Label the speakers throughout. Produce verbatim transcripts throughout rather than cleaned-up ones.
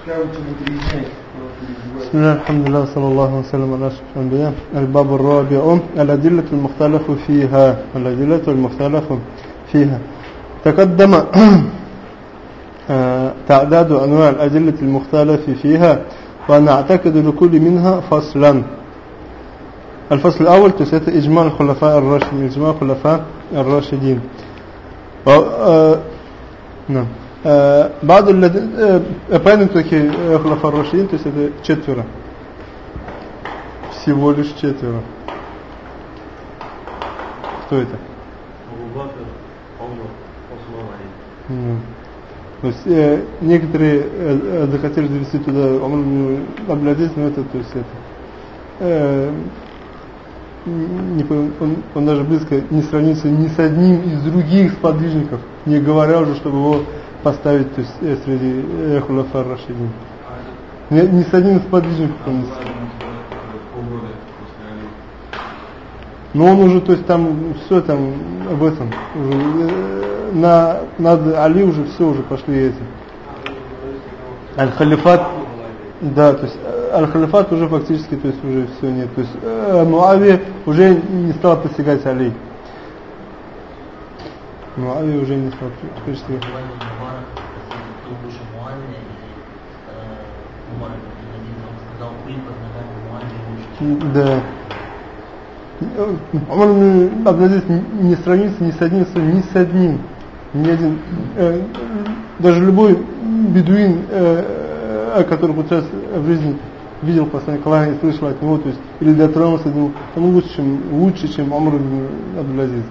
Speaker 1: بسم الله الحمد لله صلى الله وسلم على أشرف الأنبياء. الباب الرابع الأدلة المختلف فيها الأدلة المختلف فيها تقدم تعداد أنواع الأدلة المختلف فيها ونعتقد لكل منها فصلا. الفصل الأول تسات إجماع الخلفاء الراشدين إجماع الخلفاء الراشدين نعم بعض الذين понятно такие خلفاء الراشدين, то есть это четверо, всего лишь четверо. Кто это?
Speaker 2: Абу-Бакр, Умар, Усман, Али.
Speaker 1: То есть э, некоторые э, захотели завести туда Умар Абдул Азиз, но это, то есть это э, не, он, он даже близко не сравнится ни с одним из других сподвижников, не говоря уже, чтобы его поставить, то есть э, среди э, хулафа ар-рашидин. Не, не с одним из сподвижников. Он, но он уже, то есть там все там об этом уже, э, на над Али уже все уже пошли эти. Аль-Халифат, да, то есть Аль-Халифат уже фактически, то есть уже все нет. То есть э, Муавия уже не стал постигать Али. Муавия уже не стал постигать. Да. Умар Абдул Азиз не сравнится ни с одним, ни с одним, ни один, э, даже любой бедуин, э, который хоть раз в жизни видел посланника Аллаха и слышал от него, то есть или дотронулся до него, он лучше, чем лучше, чем Умар Абдул Азиз.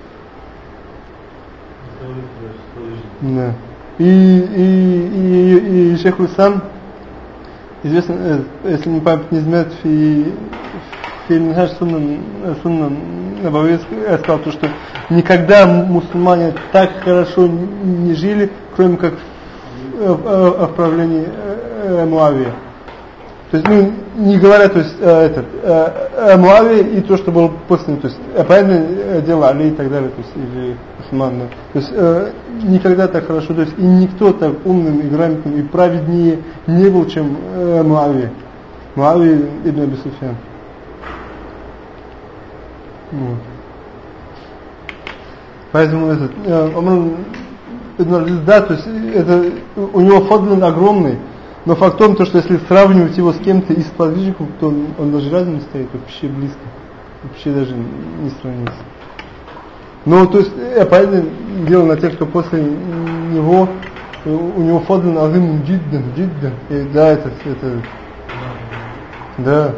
Speaker 1: Да. И и и, и шейх Ислам, известно, э, если не память не изменяет, и Фильмхаш Сунна Набави сказал, что никогда мусульмане так хорошо не жили, кроме как в правлении Муавии. То есть, ну, не говоря, то есть, этот, Муавии и то, что было после, то есть, понятное дело, Али и так далее, то есть, или Усман, да. То есть, никогда так хорошо, то есть, и никто так умным и грамотным и праведнее не был, чем Муавия. Муавия ибн Аби Суфьян. Вот. Поэтому этот Умар ибн Азиз, да, то есть это у него фадлен огромный, но факт в том, что если сравнивать его с кем-то из сподвижников, то он, он даже рядом не стоит, вообще близко, вообще даже не сравнится. Но то есть понятное дело на тех, кто после него, у него фадлен азим джиддан, джиддан, и да, это, это да.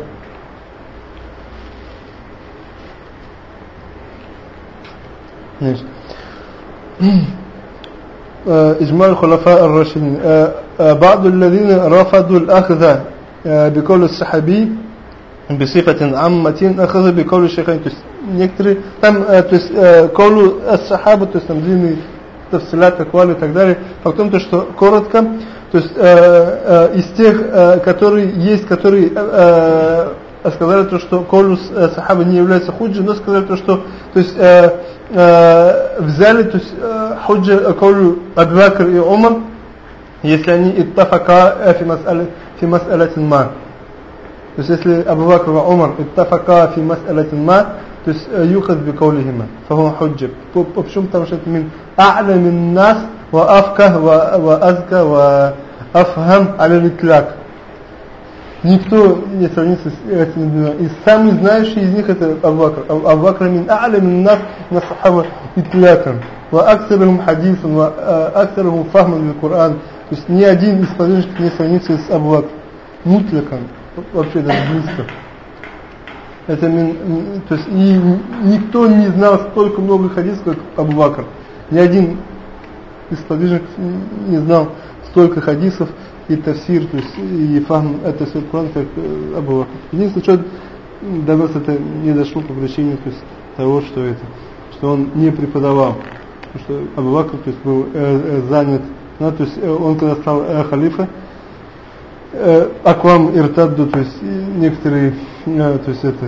Speaker 1: إجماع الخلفاء الراشدين بعض الذين رفضوا الأخذ بقول الصحابي بصفة عامة أخذ بقول الشيخين. То есть некоторые там, то есть قول الصحابة, то есть там длинные тафсилат, аквали и так далее. Факт в том, что коротко, то есть из тех, которые есть, которые сказали то, что колу сахаба не является худжи, но сказали то, что то есть э, э, взяли то есть э, худжи колу Абу Бакр и Умар, если они иттафака фи мас'але фи мас'алатин ма. То есть если Абу Бакр и Умар иттафака фи мас'алатин ма, то есть юхад би каулихима, фаху худжи. Почему? Потому что это мин а'лам нас ва афках ва азка ва афхам аля литлак. Никто не сравнится с этими двумя. И самый знающий из них это Абу Бакр. Абу Бакр мин а'лам нас на сахаба итлякан. Ва аксарухум хадисан, ва аксарухум фахман аль-Кур'ан. То есть ни один из сподвижников не сравнится с Абу Бакр. Мутлякан. Вообще даже близко. Это мин, то есть и никто не знал столько много хадисов, как Абу Бакр. Ни один из сподвижников не знал столько хадисов и тафсир, то есть и фахм это все Коран, как Абу Бакр. Единственное, что до нас это не дошло по причине, то есть того, что это, что он не преподавал, потому что Абу Бакр, то есть был э, э, занят, ну, то есть э, он когда стал э, халифа, э, аквам иртадду, то есть некоторые, э, то есть это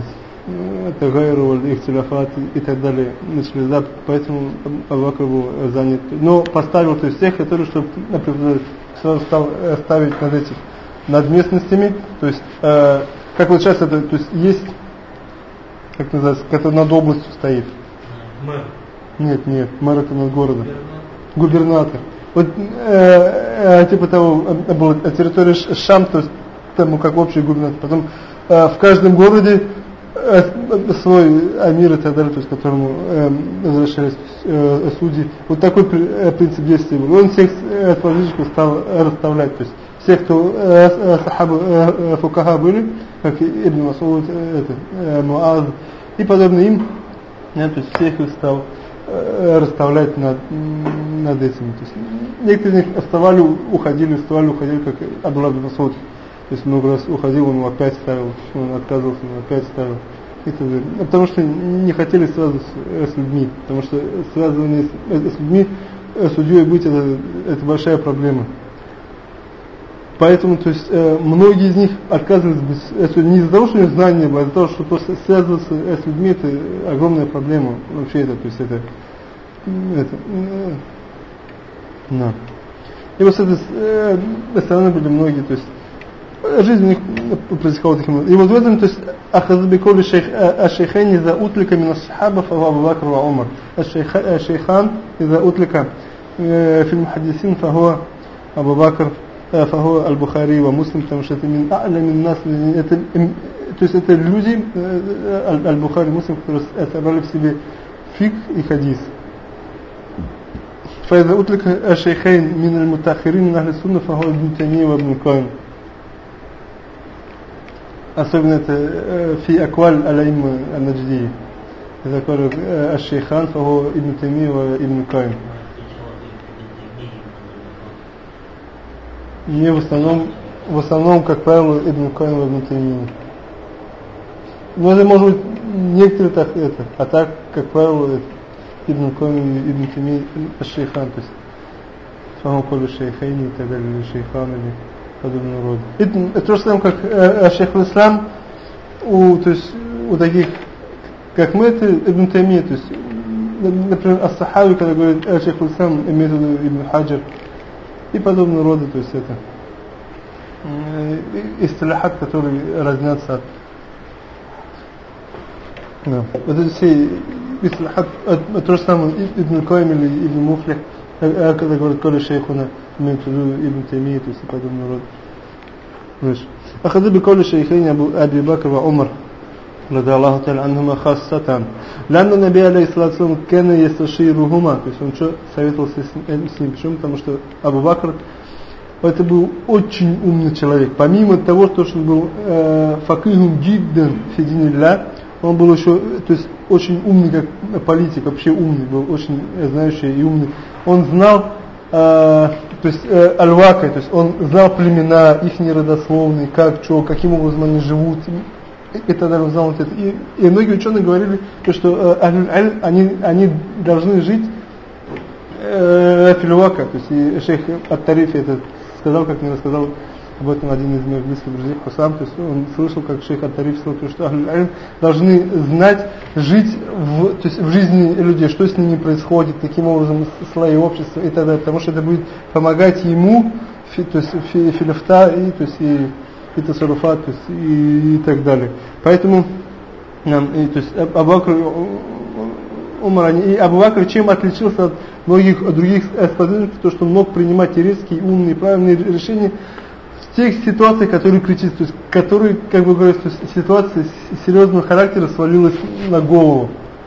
Speaker 1: это гайру, ихтиляфат и так далее начали, да, поэтому Абу Бакр был занят. Но поставил, то есть тех, которые, чтобы, например, сразу стал ставить над этих, над местностями, то есть, э, как вот сейчас это, то есть есть, как называется, это над областью стоит.
Speaker 2: Мэр.
Speaker 1: Нет, нет, мэр это над городом. Губернатор. Вот э, э, типа того, э, была территория Шам, то есть там как общий губернатор. Потом э, в каждом городе э, свой амир и так далее, то есть к которому э, возвращались э, судьи. Вот такой э, принцип действия был. Он всех э, сподвижников стал расставлять, то есть всех, кто э, сахабы, э, фукаха были, как Ибн Мас'уд, э, э, Муаз и подобные им, э, то есть всех их стал расставлять над, над этим. То есть, некоторые из них вставали, уходили, вставали, уходили, как Абдуллах ибн Мас'уд. То есть много раз уходил, он опять ставил, он отказывался, он опять ставил. И так далее. Потому что не хотели связываться с, с людьми. Потому что связывание с, с людьми, судьей быть, это, это большая проблема. Поэтому, то есть, э, многие из них отказывались без, это не из-за того, что у них знания было, а из-за того, что просто связываться с людьми, это огромная проблема. Вообще это, то есть, это, это, э, да. И вот с этой э, стороны были многие, то есть, жизнь у них происходила таким образом. И вот в этом, то есть, ахазбиколи шейхайни за утлика мина сахаба фава Абу Бакр ва Умар. Шейхан из-за утлика фильм хадисин фава Абу Бакр فهو البخاري ومسلم, потому что это من أعلم الناس, это, то есть это люди, аль-Бухари, Муслим, которые собрали в себе фикх и хадис. فإذا أطلق الشيخين من المتأخرين من أهل السنة فهو ابن تيمية وابن القيم. особенно это في أقوال الأئمة النجدية. إذا قال الشيخان فهو ابن تيمية وابن القيم. Не в основном, в основном, как правило, Ибн Кайм и Ибн Таймия. Но это может быть некоторые так это, а так, как правило, это Ибн Кайм и Ибн Таймия шейхан, то есть самого коли шейхайни и так далее, или шейхан, или подобного рода. Это, это то же самое, как э, шейх Ислам, у, то есть у таких, как мы, это Ибн Таймия, то есть, например, ас-Сахави, когда говорит э, шейх Ислам, имеет в виду Ибн Хаджар, и подобного рода, то есть это истилахат, которые разнятся от, да. Вот эти все истилахат, то же самое Ибн Кайм или Ибн Муфлих, когда говорят коли шейхуна, имеют в виду Ибн Таймия, то есть и подобного рода. أخذ بقول الشيخين أبي بكر وعمر رضي الله تعالى عنهما خاصة لأن النبي عليه الصلاة والسلام كان يستشيرهما, то есть он что советовался с ним, почему? Потому что Абу Бакр это был очень умный человек, помимо того, что он был факихун джиддан фи динилля, он был еще, то есть очень умный как политик, вообще умный был, очень знающий и умный. Он знал, то есть аль-вака, то есть он знал племена, их родословные, как, что, каким образом они живут. И тогда он знал вот это. И, и многие ученые говорили, что э, они, они должны жить э, филюака. То есть и шейх Ат-Тарифи это сказал, как мне рассказал об этом один из моих близких друзей Хусам. То есть он слышал, как шейх Ат-Тарифи сказал, что ахлюль должны знать, жить в, то есть в жизни людей, что с ними происходит, каким образом слои общества и так далее. Потому что это будет помогать ему, фи, то есть фи, филифта и то есть и и тасаруфат, то есть, и, и так далее. Поэтому и, то есть, Абу Бакр, Умар, и Абу Бакр чем отличился от многих других сподвижников, то что он мог принимать резкие, умные, правильные решения в тех ситуациях, которые критические, то есть, которые, как бы говорят, то есть, ситуация серьезного характера свалилась на голову.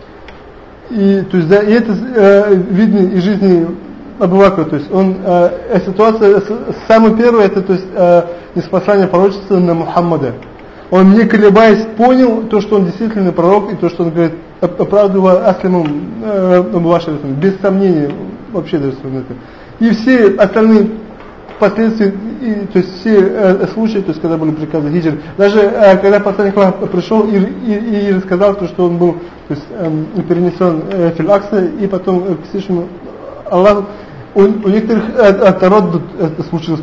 Speaker 1: И, то есть, да, и это э, видно из жизни Абу Бакра, то есть он, э, ситуация, самый первый, это, то есть, э, ниспослание пророчества на Мухаммада. Он, не колебаясь, понял то, что он действительно пророк, и то, что он говорит, оправдывая аслимом Абу Башар, без сомнения, вообще даже это. И все остальные последствия, и, то есть все э, случаи, то есть когда были приказы хиджр, даже э, когда посланник пришел и, и, и рассказал то, что он был, то есть, э, перенесен э, в Фил-Акса, и потом э, к Всевышнему Аллаху, у, у некоторых от народа это случилось, то есть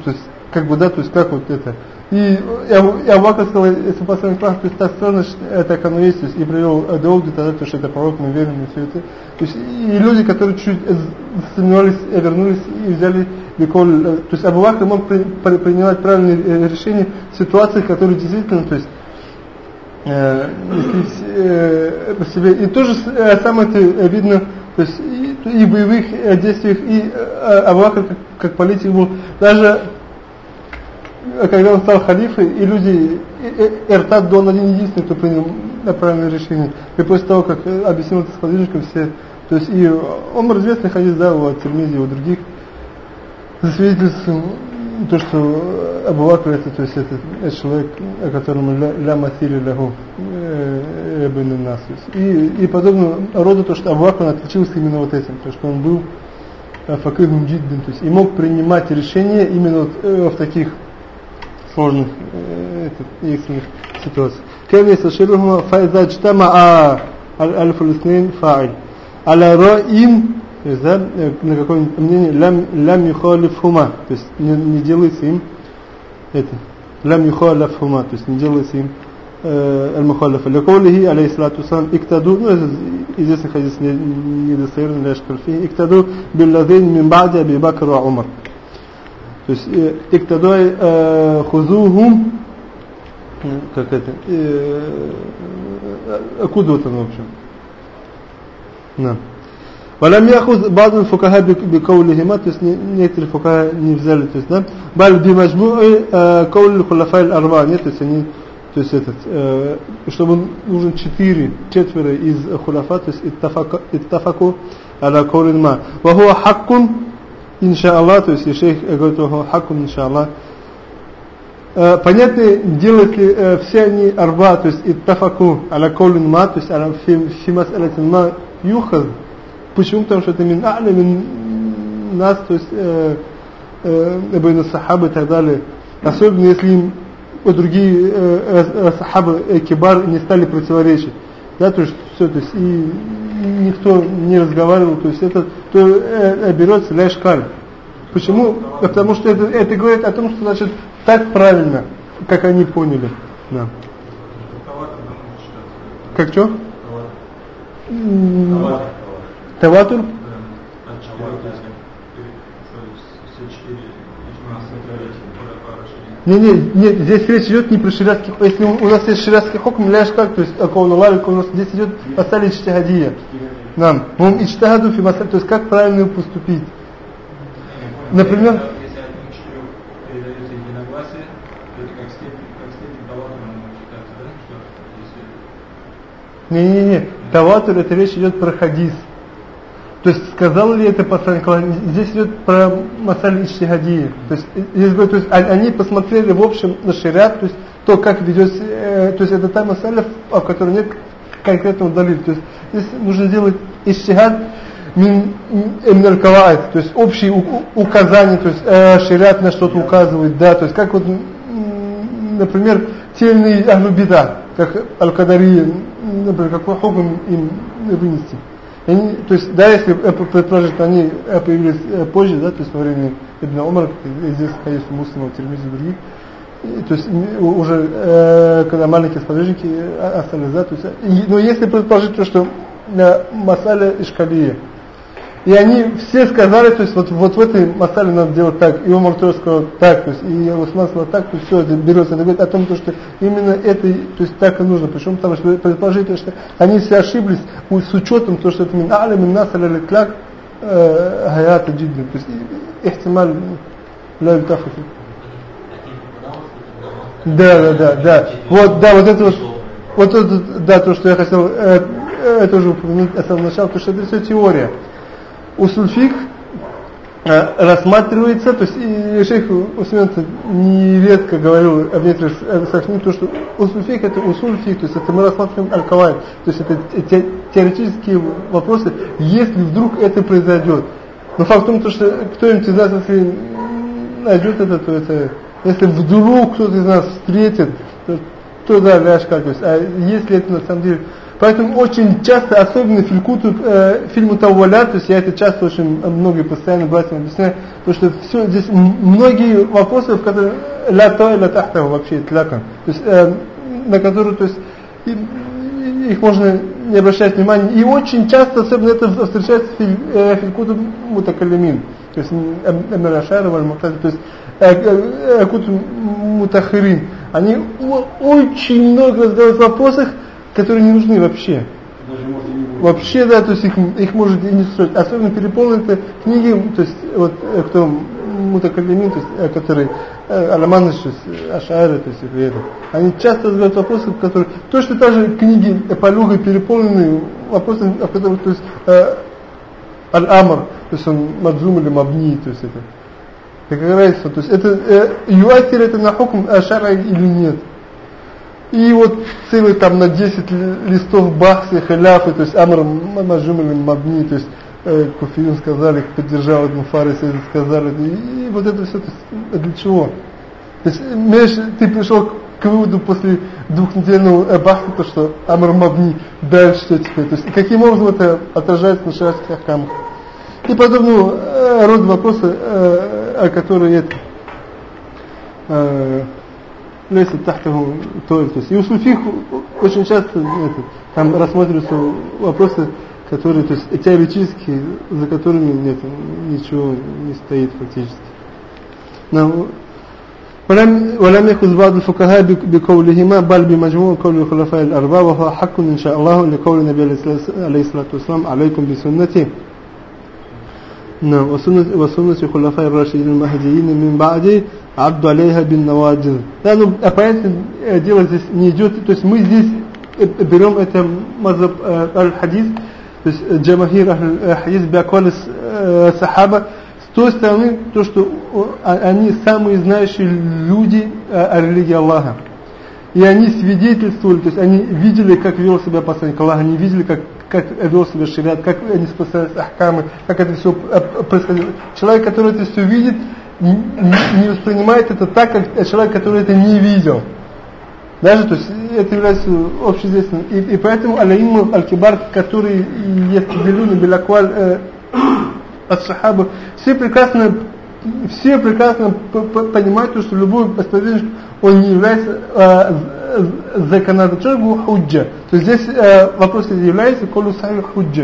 Speaker 1: как бы, да, то есть как вот это. И Абу Бакр сказал, если посланник прав, то есть так странно, так оно есть, то есть, и привел доводы тогда, то, что это пророк, мы верим и все это. То есть и люди, которые чуть сомневались, вернулись и взяли биколь. То есть Абу Бакр мог при, при, принимать правильные решения в ситуациях, которые действительно, то есть э, э, по себе. И то же самое это видно, то есть и, и в боевых действиях, и э, Абу Бакр как, как политик был, даже когда он стал халифой, и люди, Иртад, он один единственный, кто принял правильное решение. И после того, как объяснил это сподвижникам все, то есть и он известный хадис, да, у Тирмизи, у других, засвидетельствует то, что Абу Бакр это, то есть это, это человек, о котором ля масили лягу эбн нас. И, и подобно роду, то, что Абу Бакр отличился именно вот этим, то, что он был факихун джиддин, то есть и мог принимать решения именно вот, в таких сложных э, экстренных ситуациях. كيف يستشيرهما فإذا اجتمع الألف الاثنين فاعل على رأي, то есть да, на какое-нибудь мнение лям лям юхалифхума, то есть не, не делается им это лям юхалифхума, то есть не делается им المخالفة لقوله عليه الصلاة والسلام اقتدوا, ну известный хадис недостоверный, لا يشكل فيه اقتدوا بالذين من بعد أبي بكر وعمر. То есть иктадой хузухум, как это, кудватан, в общем. Да. Валям яхуз ба'д фукаха бикаулихима, то есть некоторые фукаха не взяли, то есть, да, баль бимаджму'i кауль хулафай аль-арба, нет, то есть они, то есть этот, чтобы нужен четыре, четверо из хулафа, то есть иттафаку аля каулин ма. Ва хуа хаккун, инша'Аллах, то есть и шейх говорит, что хакун инша'Аллах. Понятно, делают ли э, все они арба, то есть иттафаку аля каулин ма, то есть аля фи мас'алатин ма юхаз. Почему? Потому что это мин а'ля мин нас, то есть эбн сахабы и так далее. Особенно если им другие э, э, сахабы э, кибар не стали противоречить. Да, то есть все, то есть и никто не разговаривал, то есть это то э, берется ляшкаль. Почему? Потому что это, это говорит о том, что значит так правильно, как они поняли. Да. Как что? Таватур? Не, не, нет, здесь речь идет не про шариатский хукм. Если у нас есть шариатский хукм, ляж как, то есть акаун Аллах, у нас здесь идет мас'аля ичтихадия. Нам, мы ичтихаду фи мас'аля, то есть как правильно поступить. Например,
Speaker 2: если один к четырех передается единогласие, то это как степень, как степень таватура может считаться, да? Что если...
Speaker 1: Не-не-не, таватур, это речь идет про хадис. То есть сказал ли это посланник Аллаха? Здесь идет про мас'аля ичтихадия. То есть, здесь, то есть они посмотрели в общем на шариат, то есть то, как ведется, э, то есть это та мас'аля, в которой нет конкретного далиля. То есть здесь нужно сделать ичтихад мин аль-каваид, то есть общие указания, то есть э, шариат на что-то указывает, да, то есть как вот, например, те или иные ахлу-бида, как аль-кадария, например, какой хукм им вынести. Они, то есть, да, если предположить, что они появились позже, да, то есть во время Ибн Умара, здесь, конечно, муслимов, Тирмизи и других, и, то есть уже э, когда маленькие сподвижники остались, да, то есть, и, но если предположить то, что э, мас'аля ишкалия, и они все сказали, то есть вот, вот в этой мас'але надо делать так, и Умар тоже сказал так, то есть и Усман сказал так, то есть все это берется, это говорит о том, что именно это, то есть так и нужно, причем потому что предположить, что они все ошиблись с учетом то, что это мин а'ля мин нас аля литлак хаята джиддин, то есть ихтималь ля ютафафи. Да, да, да, да, вот, да, вот это вот, вот это, да, то, что я хотел, э, это уже упомянуть с самого начала, потому что это все теория. Усуль-фикх э, рассматривается, то есть и шейх Усман нередко говорил об некоторых сохранениях, то что усуль-фикх это усуль-фикх, то есть это мы рассматриваем аль-каваид, то есть это те, теоретические вопросы, если вдруг это произойдет. Но факт в том, что кто-нибудь из нас, если найдет это, то это, если вдруг кто-то из нас встретит, то, то да, ляшка, то есть, а если это на самом деле Поэтому очень часто, особенно в Кутуб, э, фильму Таввалят, то есть я это часто очень много и постоянно братьям объясняю, потому что все, здесь многие вопросы, в которых ля то и ля тахтаху вообще тляка, то есть э, на которые, то есть и, их можно не обращать внимания. И очень часто, особенно это встречается в Кутуб Мутакаллимин, то есть Эмир Ашари, Аль-Му'тазили, то есть Кутуб Мутахирин. Они очень много задают вопросов, которые не нужны вообще. Вообще, да, то есть их, их может и не стоить. Особенно переполнены книги, то есть вот кто Мутакаллимин, то есть которые Аламаны, то есть Ашари, то есть это. Они часто задают вопросы, которые точно так же книги Эпалюга переполнены вопросами, в которых, то есть э, Аль-Амр, то есть он Мадзум или Мабни, то есть это. Какая разница, то есть это э, юатир это на хукм Ашари или нет. И вот целый там на десять листов бахси, халяфы, то есть Амр Маджум или Мабни, то есть э, Куфиин сказали, поддержал Ибн Фарис, сказали, и, и вот это все, то есть, для чего? То есть, Меш, ты пришел к выводу после двухнедельного бахса, то что Амр Мабни, дальше что теперь, то есть каким образом это отражается на шариатских ахкамах. И подобного э, рода вопросы, э, которые это э, лезет тахтаху то есть. И у суфих очень часто это, там рассматриваются вопросы, которые, то есть теоретические, за которыми нет, ничего не стоит фактически. Но ولم يأخذ بعض الفقهاء بقولهما بل بمجموع قول الخلفاء الأربعة وهو حق إن شاء الله لقول النبي عليه الصلاة والسلام عليكم بسنتي نعم وسنة الخلفاء الراشدين المهديين من بعد عبد عليها بالنواجذ. Да, ну, понятно, дело здесь не идет, то есть мы здесь берем это мазаб аль-хадис, то есть джамахир аль-хадис биаквали сахаба, с той стороны, то, что они самые знающие люди о религии Аллаха. И они свидетельствовали, то есть они видели, как вел себя посланник Аллаха, они видели, как, как вел себя шариат, как они спасались ахкамы, как это все происходило. Человек, который это все видит, не воспринимает это так, как человек, который это не видел. Даже, то есть это является общеизвестным. И, и поэтому аляимму аль-кибар, которые ястаделюни билакваль от сахаба, все прекрасно, все прекрасно понимают, что любой сподвижник, он не является э, законодателем худжа. То есть здесь э, вопрос является колу сахи худжа.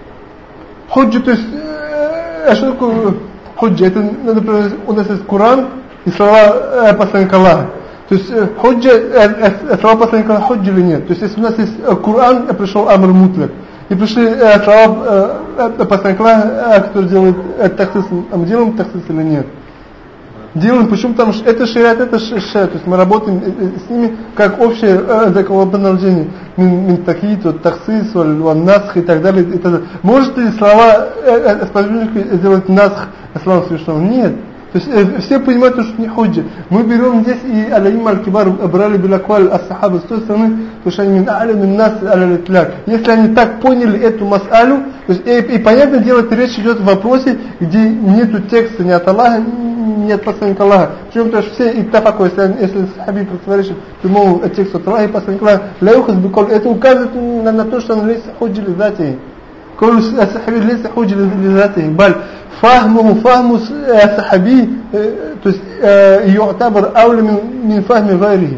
Speaker 1: Худжа, то есть, э, что такое худжа? Это, например, у нас есть Коран и слова э, посланника Аллаха. То есть э, худжа, э, э, слова посланника Аллаха худжа или нет? То есть если у нас есть э, Коран, э, пришел Амр Мутлак, и пришли э, слова э, посланника Аллаха, э, который делает э, тахсис, а мы делаем тахсис или нет? Делаем, почему? Потому что это шариат, это шариат, то есть мы работаем с ними как общее э, законодательство, мин такит, тахсис, насх и так далее, и так далее. Может ли слова э, сподвижника сделать насх слова Всевышнего? Нет. То есть э, все понимают, что не худжа. Мы берем здесь и аляим аль-кибар брали билакваль ас-сахаба с той стороны, потому что они мин а'ля мин нас аля-литляк. Если они так поняли эту мас'алю, то есть, и, и понятное дело, речь идет в вопросе, где нету текста ни от Аллаха, ни от посланника Аллаха. Причем, потому что все иттафаку, если, если сахаби противоречит прямому тексту от Аллаха и посланника Аллаха, ляюхаз биколь, это указывает на, на то, что он лейса худжа лизати. Коль сахаби лейса худжа лизати. Баль фахму фахму сахаби, то есть ю'табар ауля мин фахми гайрихи.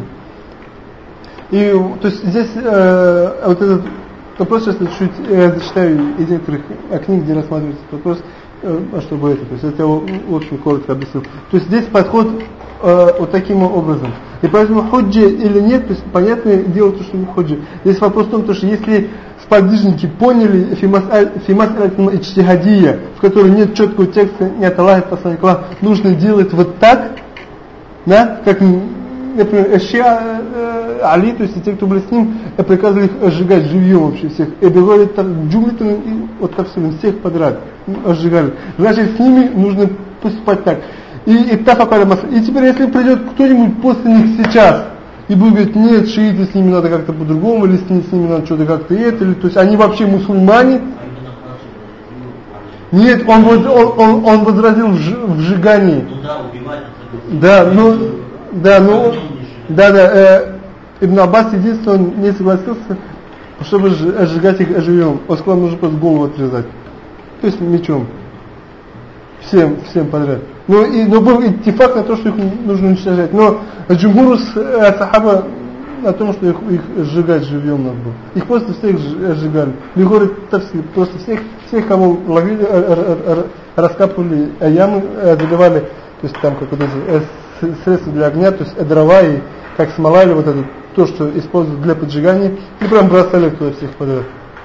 Speaker 1: И то есть здесь э, вот этот вопрос, сейчас чуть э, зачитаю из некоторых книг, где рассматривается этот вопрос, э, чтобы это, то есть это я очень коротко объяснил. То есть здесь подход э, вот таким образом. И поэтому худжа или нет, то есть понятное дело, то, что не худжа. Здесь вопрос в том, что если сподвижники поняли фимас аль-ичтихадия, в которой нет четкого текста, ни от Аллаха, посланника Аллаха, нужно делать вот так, да, как, например, Шиа э, Али, то есть те, кто были с ним, приказывали их сжигать живьем вообще всех. И говорили так, джумлитан, и вот так всех подряд сжигали. Значит, с ними нужно поступать так. И, и, и теперь, если придет кто-нибудь после них сейчас, и будет говорить, нет, шииты, с ними надо как-то по-другому, или с ними, с ними надо что-то как-то это, или, то есть они вообще мусульмане. Нет, он, он, он, он возразил в, ж, в сжигании. Да, ну, да, ну, да, да, э, Ибн Аббас единственное, он не согласился чтобы сжигать их живьем, Осколам нужно просто голову отрезать. То есть мечом. Всем, всем подряд. Но, и, но был иттифак на то, что их нужно уничтожать. Но джумхур сахаба о том, что их, их сжигать живьем надо было. Их просто всех сжигали. Бегоры просто всех, всех, кого ловили, раскапывали ямы, забивали, то есть там как вот эти средства для огня, то есть дрова и как смола или вот это, то, что используют для поджигания, и прям бросали туда всех подряд.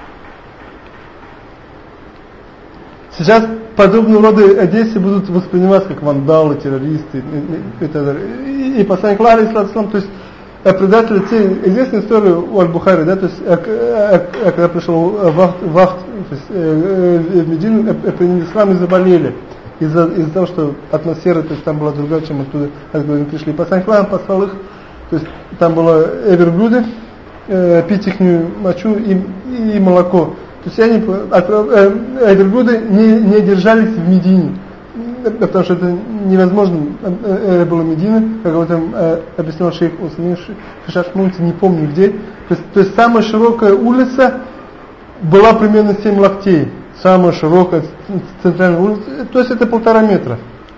Speaker 1: Сейчас подобные роды действий будут восприниматься как вандалы, террористы и, и, и так далее. И, и посланник Аллаха, алейхиссалату, то есть предатели, те известная история у Аль-Бухари, да, то есть когда пришел Вахт, вахт то есть, в Медину, приняли ислам и заболели из-за из-за того, что атмосфера, то есть там была другая, чем оттуда, откуда они пришли. Посланник Аллаха послал их, то есть там было верблюды, э, пить их мочу и, и молоко. То есть они, э, верблюды не, не держались в Медине, потому что это невозможно э, было Медина, как об этом э, объяснял шейх Усмин, не помню где. То есть, то есть самая широкая улица была примерно семь локтей, самая широкая центральная улица, то есть это полтора метра.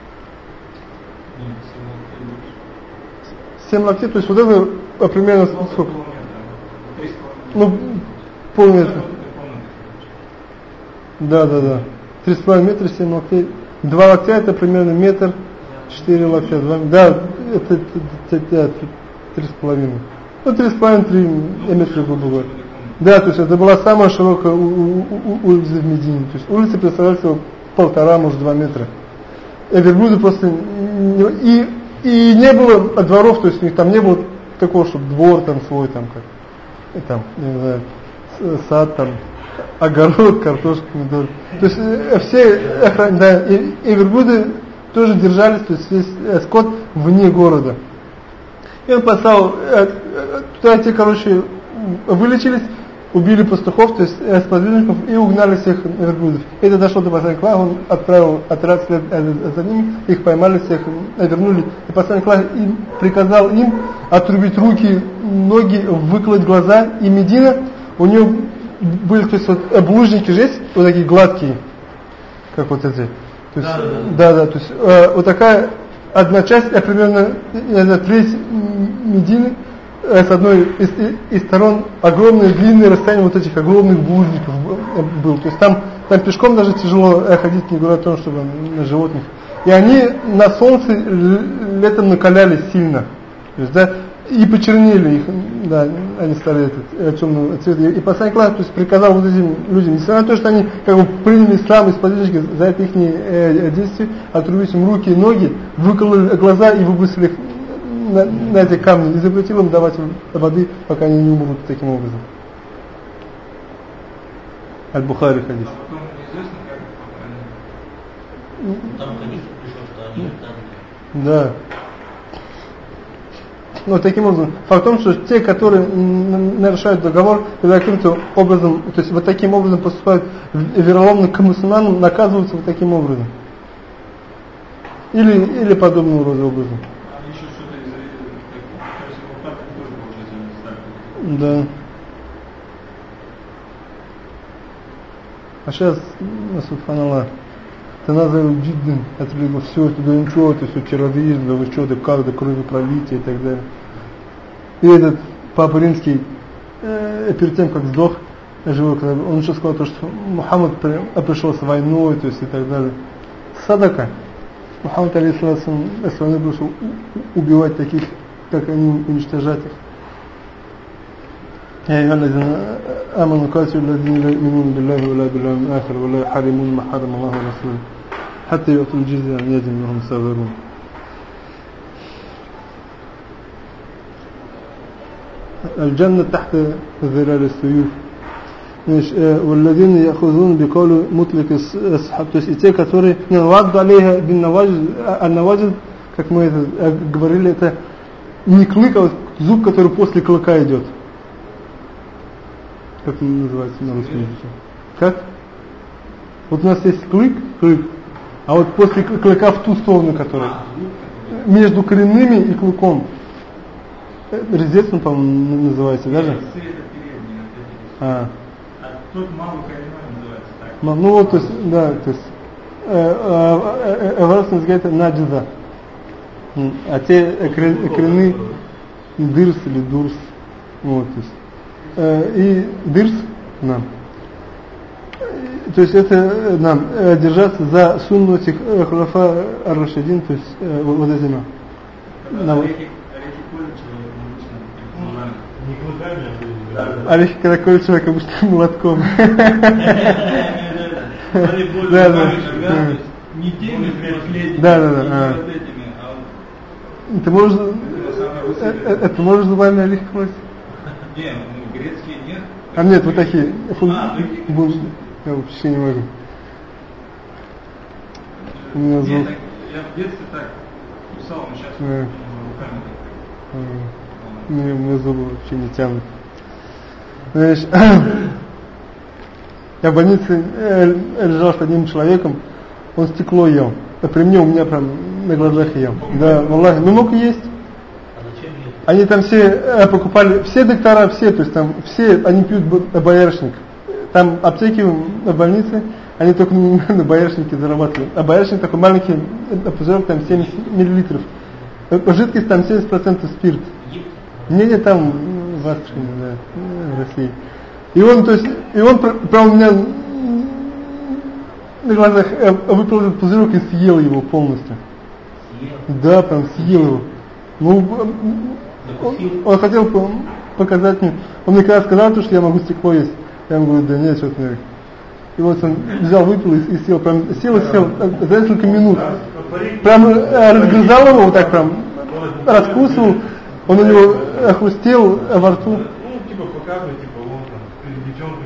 Speaker 1: семь локтей, то есть вот это примерно сколько? Ну, полметра. Да, да, да. Три с половиной метра, семь локтей. Два локтя это примерно метр, четыре локтя. Два, да, это, это, это три с половиной. Ну, три с половиной, три метра, грубо говоря. Да, то есть это была самая широкая улица в Медине. То есть улица представляла всего полтора, может, два метра. И верблюды просто... И, и не было дворов, то есть у них там не было такого, чтобы двор там свой, там как... И там, не знаю, сад там... огород, картошка, помидор. То есть э, все охран... да, и, и верблюды тоже держались, то есть весь э, скот вне города. И он послал, э, э, туда те, короче, вылечились, убили пастухов, то есть э, сподвижников, и угнали всех верблюдов. И это дошло до посланника Аллаха, он отправил отряд след э, за ними, их поймали, всех э, вернули. И посланник Аллаха им приказал им отрубить руки, ноги, выколоть глаза. И Медина, у нее были, то есть вот булыжники же есть, вот такие гладкие, как вот эти. То есть, да, да, да, то есть э, вот такая одна часть, э, примерно э, треть Медины, э, с одной из, из сторон огромное длинное расстояние вот этих огромных булыжников было. То есть там, там пешком даже тяжело э, ходить, не говоря о том, чтобы на животных. И они на солнце летом накалялись сильно. То есть, да, и почернели их, да, они стали этот, э, темного цвета. И посланник Аллаха, то есть приказал вот этим людям, несмотря на то, что они как бы приняли ислам и сподвижники за это их э, действия, отрубить им руки и ноги, выкололи глаза и выбросили их на, на эти камни, и запретил им давать воды, пока они не умрут таким образом. Аль-Бухари хадис.
Speaker 3: Там хадис пришел, что они
Speaker 1: да. Но таким образом, факт в том, что те, которые нарушают договор, когда каким-то образом, то есть вот таким образом поступают вероломно к мусульманам, наказываются вот таким образом. Или, или подобного рода образом.
Speaker 2: А еще что-то из-за тоже получается.
Speaker 1: Да. А сейчас, субханаллах, это надо джиддин, это было все, это да ничего, это все терроризм, да вы что, да как, да кровопролитие и так далее. И этот Папа Римский, э, перед тем, как сдох, живой, когда он еще сказал, то, что Мухаммад при, пришел с войной, то есть и так далее. Садака. Мухаммад, алейхиссалам, с войны пришел убивать таких, как они, уничтожать их. يا أيها الذين آمنوا قاتلوا الذين لا يؤمنون بالله ولا باليوم الآخر ولا يحرمون ما حرم الله ورسوله حتى يؤتوا الجزية عن يد وهم صاغرون. الجنة تحت ظلال السيوف. والذين يأخذون بقول مطلق الصحاب, то есть и те, которые навадду алейха бин наваджид, аль-наваджид, как мы это говорили, это не клык, а вот зуб, который после клыка идет. Как это называется на русском языке? Как? Вот у нас есть клык, клык, а вот после клыка в ту сторону, который между коренными и клыком. Резец, он, по-моему, называется, даже? А.
Speaker 2: А тут маму калима называется так.
Speaker 1: Ну, ну вот, то есть, да, то есть, Эврос называется наджиза. А те экрены дырс или дурс. Вот, то есть. И дырс нам. То есть это нам держаться за сунну этих хуляфа ар-рашидин, то есть вот этими. Орехи, когда колют человека обычно молотком. Да, да.
Speaker 2: Не теми последними,
Speaker 1: да, да, да. Ты можешь, это можешь зубами орех крыть?
Speaker 2: Нет, грецкие нет.
Speaker 1: А нет, вот такие.
Speaker 2: А,
Speaker 1: я вообще не могу. У меня
Speaker 2: Нет,
Speaker 1: звук.
Speaker 2: так, я в детстве так кусал, но сейчас
Speaker 1: Да.
Speaker 2: руками.
Speaker 1: Мне, мне зубы вообще не тянут. Знаешь, я в больнице э, лежал с одним человеком, он стекло ел. А при мне у меня прям на глазах ел. Да, валлахи, ну мог есть. Они там все э, покупали, все доктора, все, то есть там все, они пьют боярышник. Там аптеки в больнице, они только на боярышнике зарабатывают. А боярышник такой маленький, пузырек там семьдесят миллилитров. Жидкость там семьдесят процентов спирт. Не, не там в Астрахани, да, в России. И он, то есть, и он прям у меня на глазах выпил этот пузырек и съел его полностью. Съел? Да, прям съел его. Ну, он, он хотел показать мне, он мне когда сказал, что я могу стекло есть. Я ему говорю, да нет, что-то не. И вот он взял, выпил и, и съел, прям сел и съел за несколько минут. Прям э, разгрызал его вот так прям, раскусывал, он у него э, хрустел э, во рту.
Speaker 4: Ну, типа показывает, типа, он там, перед девчонкой,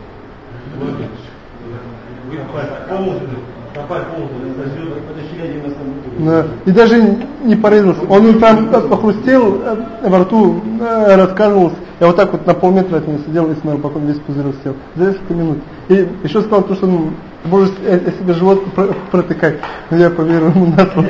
Speaker 4: полностью, копать полностью,
Speaker 1: да. И даже не порезался. Он там похрустел э, во рту, э, рассказывался. Я вот так вот на полметра от него сидел и смотрел, пока он весь пузырек сел. За несколько минут. И еще сказал, то, что он может себе живот протыкать. Но я поверил ему на слово.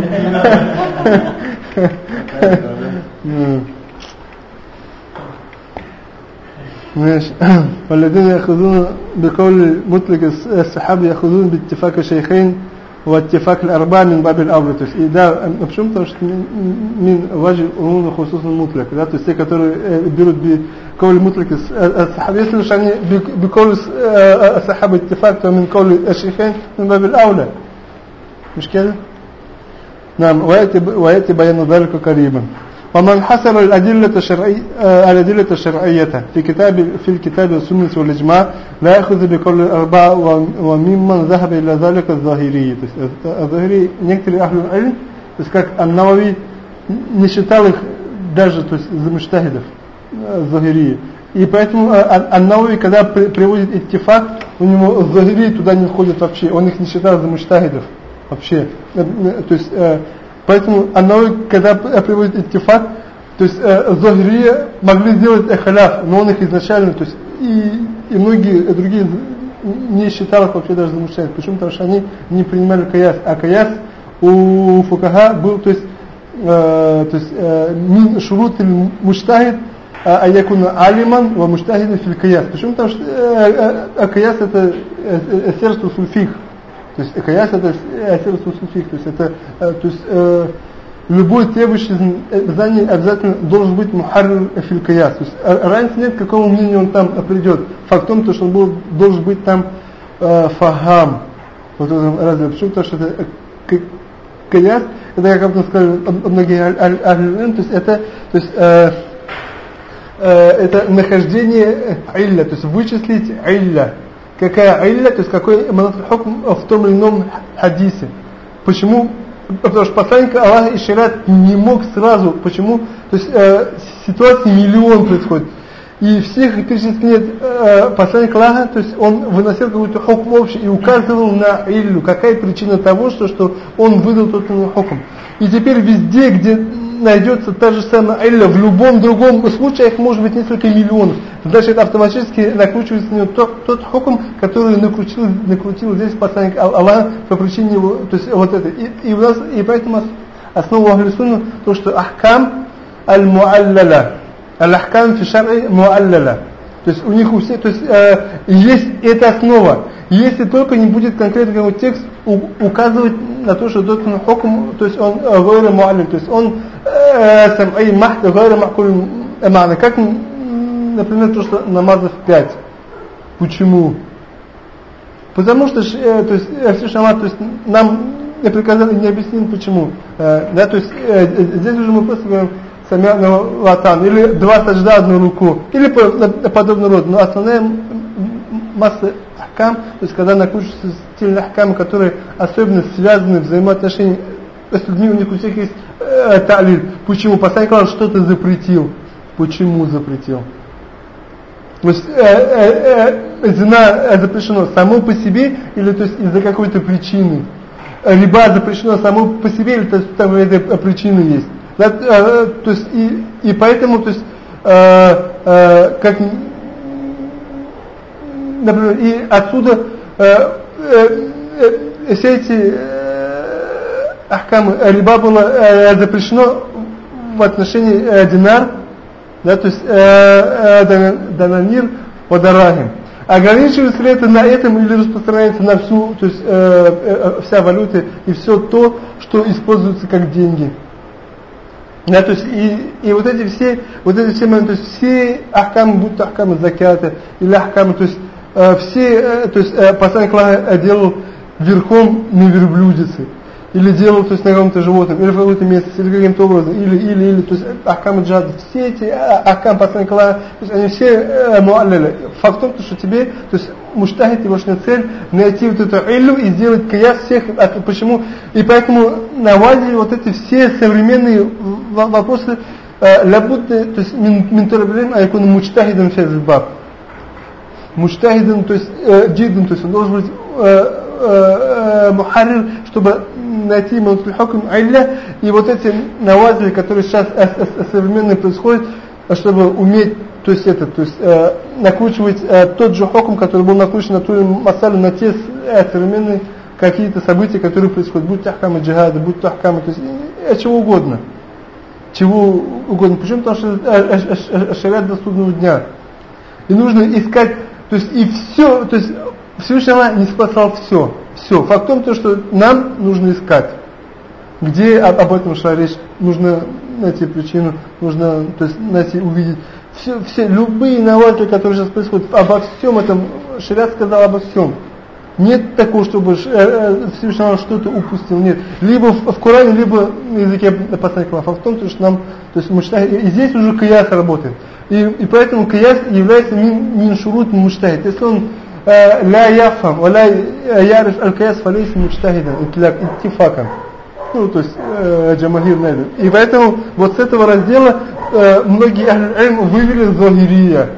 Speaker 1: ماشي والذين يأخذون بقول مطلق الصحابة يأخذون باتفاق الشيخين واتفاق الأربعة من باب الأول. То есть, и да, почему? Потому что من وجه عموم خصوص المطلق. Да, то есть те, которые берут بقول مطلق الصحابة, если уж они بقول الصحابة اتفاق, то من قول الشيخين من باب الأولى. مش كده؟ نعم. ويأتي بيان ذلك قريبا. ومن حصر الأدلة الشرعية الأدلة الشرعية في كتاب في الكتاب والسنة والإجماع لا يأخذ بقول الأربعة وممن ذهب إلى ذلك الظاهري. الظاهري некоторые أهل العلم, то есть как Ан-Навави не считал их даже, то есть за муджтахидов Захири. И поэтому Ан-Навави, когда приводит иттифак, у него Захири туда не входит вообще, он их не считал за муджтахидов вообще. То есть поэтому Ан-Навави, когда приводит иттифак, то есть Захири могли сделать эхаляф, но он их изначально, то есть и, и многие другие не считал их вообще даже за муджтахидов. Почему? Потому что они не принимали каяс, а каяс у фукаха был, то есть то есть мин шурут муджтахид аякуна алиман ва муджтахидан фил каяс. Почему? Потому что каяс это сердце сульфих. То есть каяс это сердце сульфих. То есть это, то есть любой требующий знание обязательно должен быть мухаррир фил каяс. То есть разницы нет, к какому мнению он там придет. Факт в том, что он был, должен быть там фахам. Вот разве почему? Потому что это каяс, это, как мы сказали, многие аль-аль, то есть это, то есть э, э, это нахождение илля, то есть вычислить илля. Какая илля, то есть какой хукм в том или ином хадисе. Почему? Потому что посланник Аллаха и шариат не мог сразу. Почему? То есть э, ситуации миллион происходит. И всех перечислить нет, э, посланник Аллаха, то есть он выносил какой-то хукм общий и указывал на иллю, какая причина того, что, что он выдал тот или иной хукм. И теперь везде, где найдется та же самая илля, в любом другом случае их может быть несколько миллионов. Значит, автоматически накручивается на него тот, тот хукм, который накрутил, накрутил здесь посланник Аллаха по причине его, то есть вот это. И, и, у нас, и поэтому основа Ахли Сунна то, что ахкам аль-муалляля. Аль-Ахкам фи шар'и муалляля. То есть у них у всех, то есть э, есть эта основа. Если только не будет конкретно какой текст у, указывать на то, что этот хукм, то есть он гайр муаллим, то есть он сам'и махд гайр ма'куль мa'на. Как, например, то, что намазов пять. Почему? Потому что, э, то есть, Всевышний Аллах, то есть, нам не приказал и не объяснил почему. Э, да, то есть, э, здесь уже мы просто говорим сами'на ватан, или два сажда одну руку, или по, подобный род. Но основная масса ахкам, то есть, когда накручиваются стильные ахкамы, которые особенно связаны взаимоотношения с людьми, у них у всех есть э, та'лиль. Почему? Посланник Аллаха что-то запретил. Почему запретил? То есть э, э, э, зина запрещено само по себе или то есть из-за какой-то причины. Риба запрещено само по себе или то есть там эта причина есть. Да, э, то есть и, и поэтому то есть э, э, как например и отсюда э, э, э, все эти э, ахкамы риба было э, запрещено в отношении э, динар. Да, то есть э, э, дананир вадарахим. Ограничивается ли это на этом или распространяется на всю, то есть э, э, вся валюта и все то, что используется как деньги. Да, то есть и, и вот эти все, вот эти все моменты, то есть все ахкамы, будь то ахкамы закята или ахкамы, то есть э, все, э, то есть э, посланник Аллаха делал верхом на верблюдице. Или делал, то есть на каком-то животном, или в каком-то месте, или каким-то образом, или, или, или, то есть ахкам джад, все эти ахкам посланника Аллаха, то есть они все э, муаллиля. Факт в том, что тебе, то есть муштахид, его цель, найти вот эту иллю и сделать кияс всех, а, почему, и поэтому на вазе вот эти все современные вопросы, лабудды, то есть менталабилин, а якун муштахидом фезбаб. Муштахидом, то есть джидом, то есть он должен быть мухаррир, чтобы найти манутуль хукм илля, и вот эти навазили, которые сейчас современные происходят, чтобы уметь, то есть это, то есть э, накручивать э, тот же хукм, который был накручен на ту масалю, на те э, современные какие-то события, которые происходят, будь то ахкамы джихада, будь то ахкамы, то есть э, чего угодно, чего угодно. Почему? Потому что э, э, э, шариат до судного дня, и нужно искать, то есть и все, то есть Всевышний Аллах не спасал все. Все. Факт в том, то, что нам нужно искать. Где об, об этом шла речь, нужно найти причину, нужно то есть, найти, увидеть. Все, все, любые наводки, которые сейчас происходят, обо всем этом, шариат сказал обо всем. Нет такого, чтобы э, э, Всевышний Аллах что-то упустил. Нет. Либо в, в Коране, либо на языке посланника Аллаха. Факт в том, что нам, то есть муштахид, и здесь уже кияс работает. И, и поэтому кияс является мин, мин шурут муштахид. Если он لا يفهم ولا يعرف القياس فليس مجتهدا اتفاقا. Ну, то есть э, джамахир найден. И поэтому вот с этого раздела э, многие ахль-илм вывели зохирия.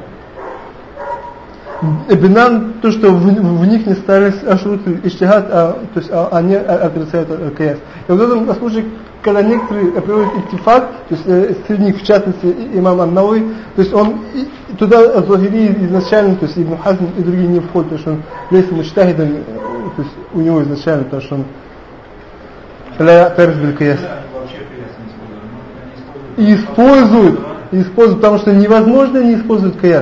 Speaker 1: Бинан, то, что в, в них не стали ашрут иштихад, а, то есть а, они отрицают кияс. И вот в этом случае, когда некоторые приводят иттифак, то есть э, среди них в частности имам Ан-Навави, то есть он и, туда зохири изначально, то есть Ибн Хазм и другие не входят, потому что он лейса муджтахидом, то есть у него изначально, потому что он ля тариф биль кияс. И используют, и используют, потому что невозможно не использовать кияс.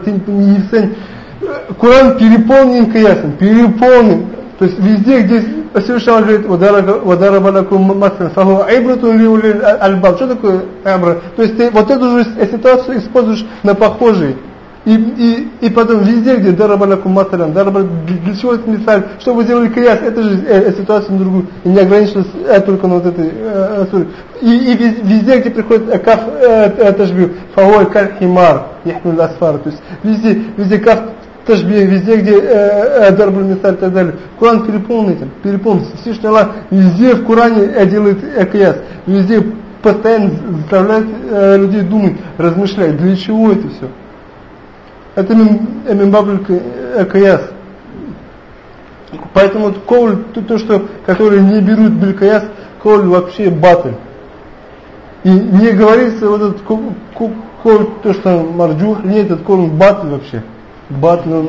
Speaker 1: Коран переполнен киясом, переполнен. То есть везде, где Всевышний Аллах говорит, «Вадарава лакум масан, фаху айбратун ли ули аль-баб». Что такое айбра? То есть ты вот эту же ситуацию используешь на похожие. И, и, и потом везде, где «Дараба лакум масалям», «Дараба», для чего это мисаль? Что вы делали кияс? Это же э, ситуация на другую. И не ограничилась э, только на вот этой э, э, и, и везде, где приходит э, каф э, тажбих, «Фаху каль химар, яхмил асфар». То есть везде, везде каф тажбих, везде, где «Дараба мисаль» и так далее. Коран переполнен этим, переполнен. Всевышний Аллах везде в Коране э, делает э, кияс. Везде постоянно заставляет э, людей думать, размышлять, для чего это все. Это мимбабль каяс. Поэтому коуль, то, то, что, которые не берут биль каяс, коуль вообще батль. И не говорится вот этот коуль, то, что марджух, нет, этот коуль батль вообще. Батль он...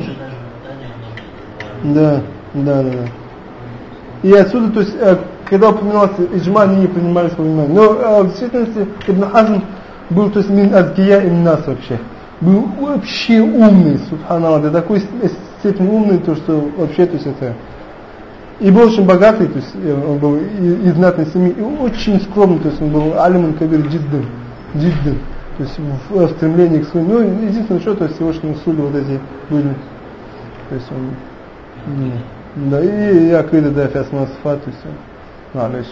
Speaker 1: Да, да, да. И отсюда, то есть, когда упоминался иджма, они не принимались во внимание. Но в действительности Ибн Хазм был, то есть, мин азгия и нас вообще. был вообще умный, субханаллах, до такой степени умный, то, что вообще, то есть это... И был очень богатый, то есть он был из знатной семьи, и очень скромный, то есть он был алимун кабир джиддан, джиддан, то есть в, в стремлении к своему, ну, единственное, что, то есть Всевышние усули вот эти были, то есть он, ну, да, и акида, да, фиасма сфат, то есть, малыш,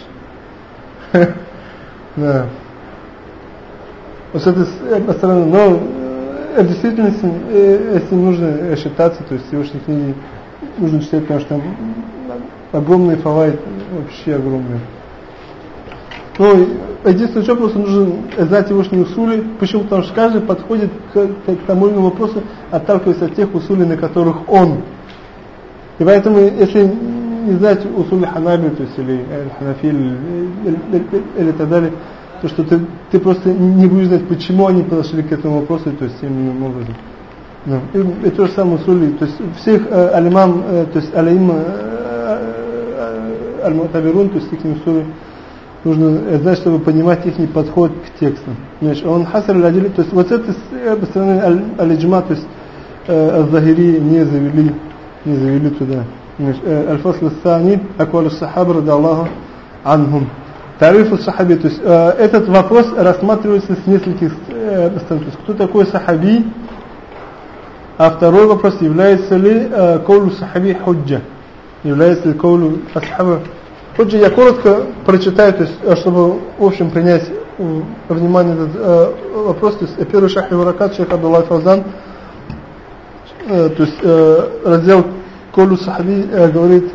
Speaker 1: да, вот с этой стороны, но в действительности, если нужно считаться, то есть Всевышние книги нужно читать, потому что там огромный фавайд, вообще огромный. Ну, единственное, что просто нужно знать Всевышние усули. Почему? Потому что каждый подходит к, к, к тому или иному вопросу, отталкиваясь от тех усулей, на которых он. И поэтому, если не знать усули ханаби, то есть или ханафи, или, или, или, или так далее, то что ты, ты просто не будешь знать, почему они подошли к этому вопросу, то есть именно образом. Да. И, и то же самое усули, то есть всех э, алимам, э, то есть алим э, э, аль-мутабирун, то есть их усули, нужно знать, чтобы понимать их подход к текстам. Значит, он хасар аль-адили, то есть вот с этой стороны аль-иджма, то есть э, аль-захири не завели, не завели туда. Аль-фасл ас-сани, акваль ас-сахаба, ради Аллаху анхум. Тариф ас-сахаби, то есть э, этот вопрос рассматривается с нескольких э, сторон. То есть кто такой сахаби? А второй вопрос, является ли э, каулу сахаби худжа? Является ли каулу асхаба худжа? Я коротко прочитаю, то есть, чтобы в общем принять э, внимание этот э, вопрос. То есть первый шахи варакат, шейх Абдуллах Фаузан, э, то есть э, раздел каулу сахаби э, говорит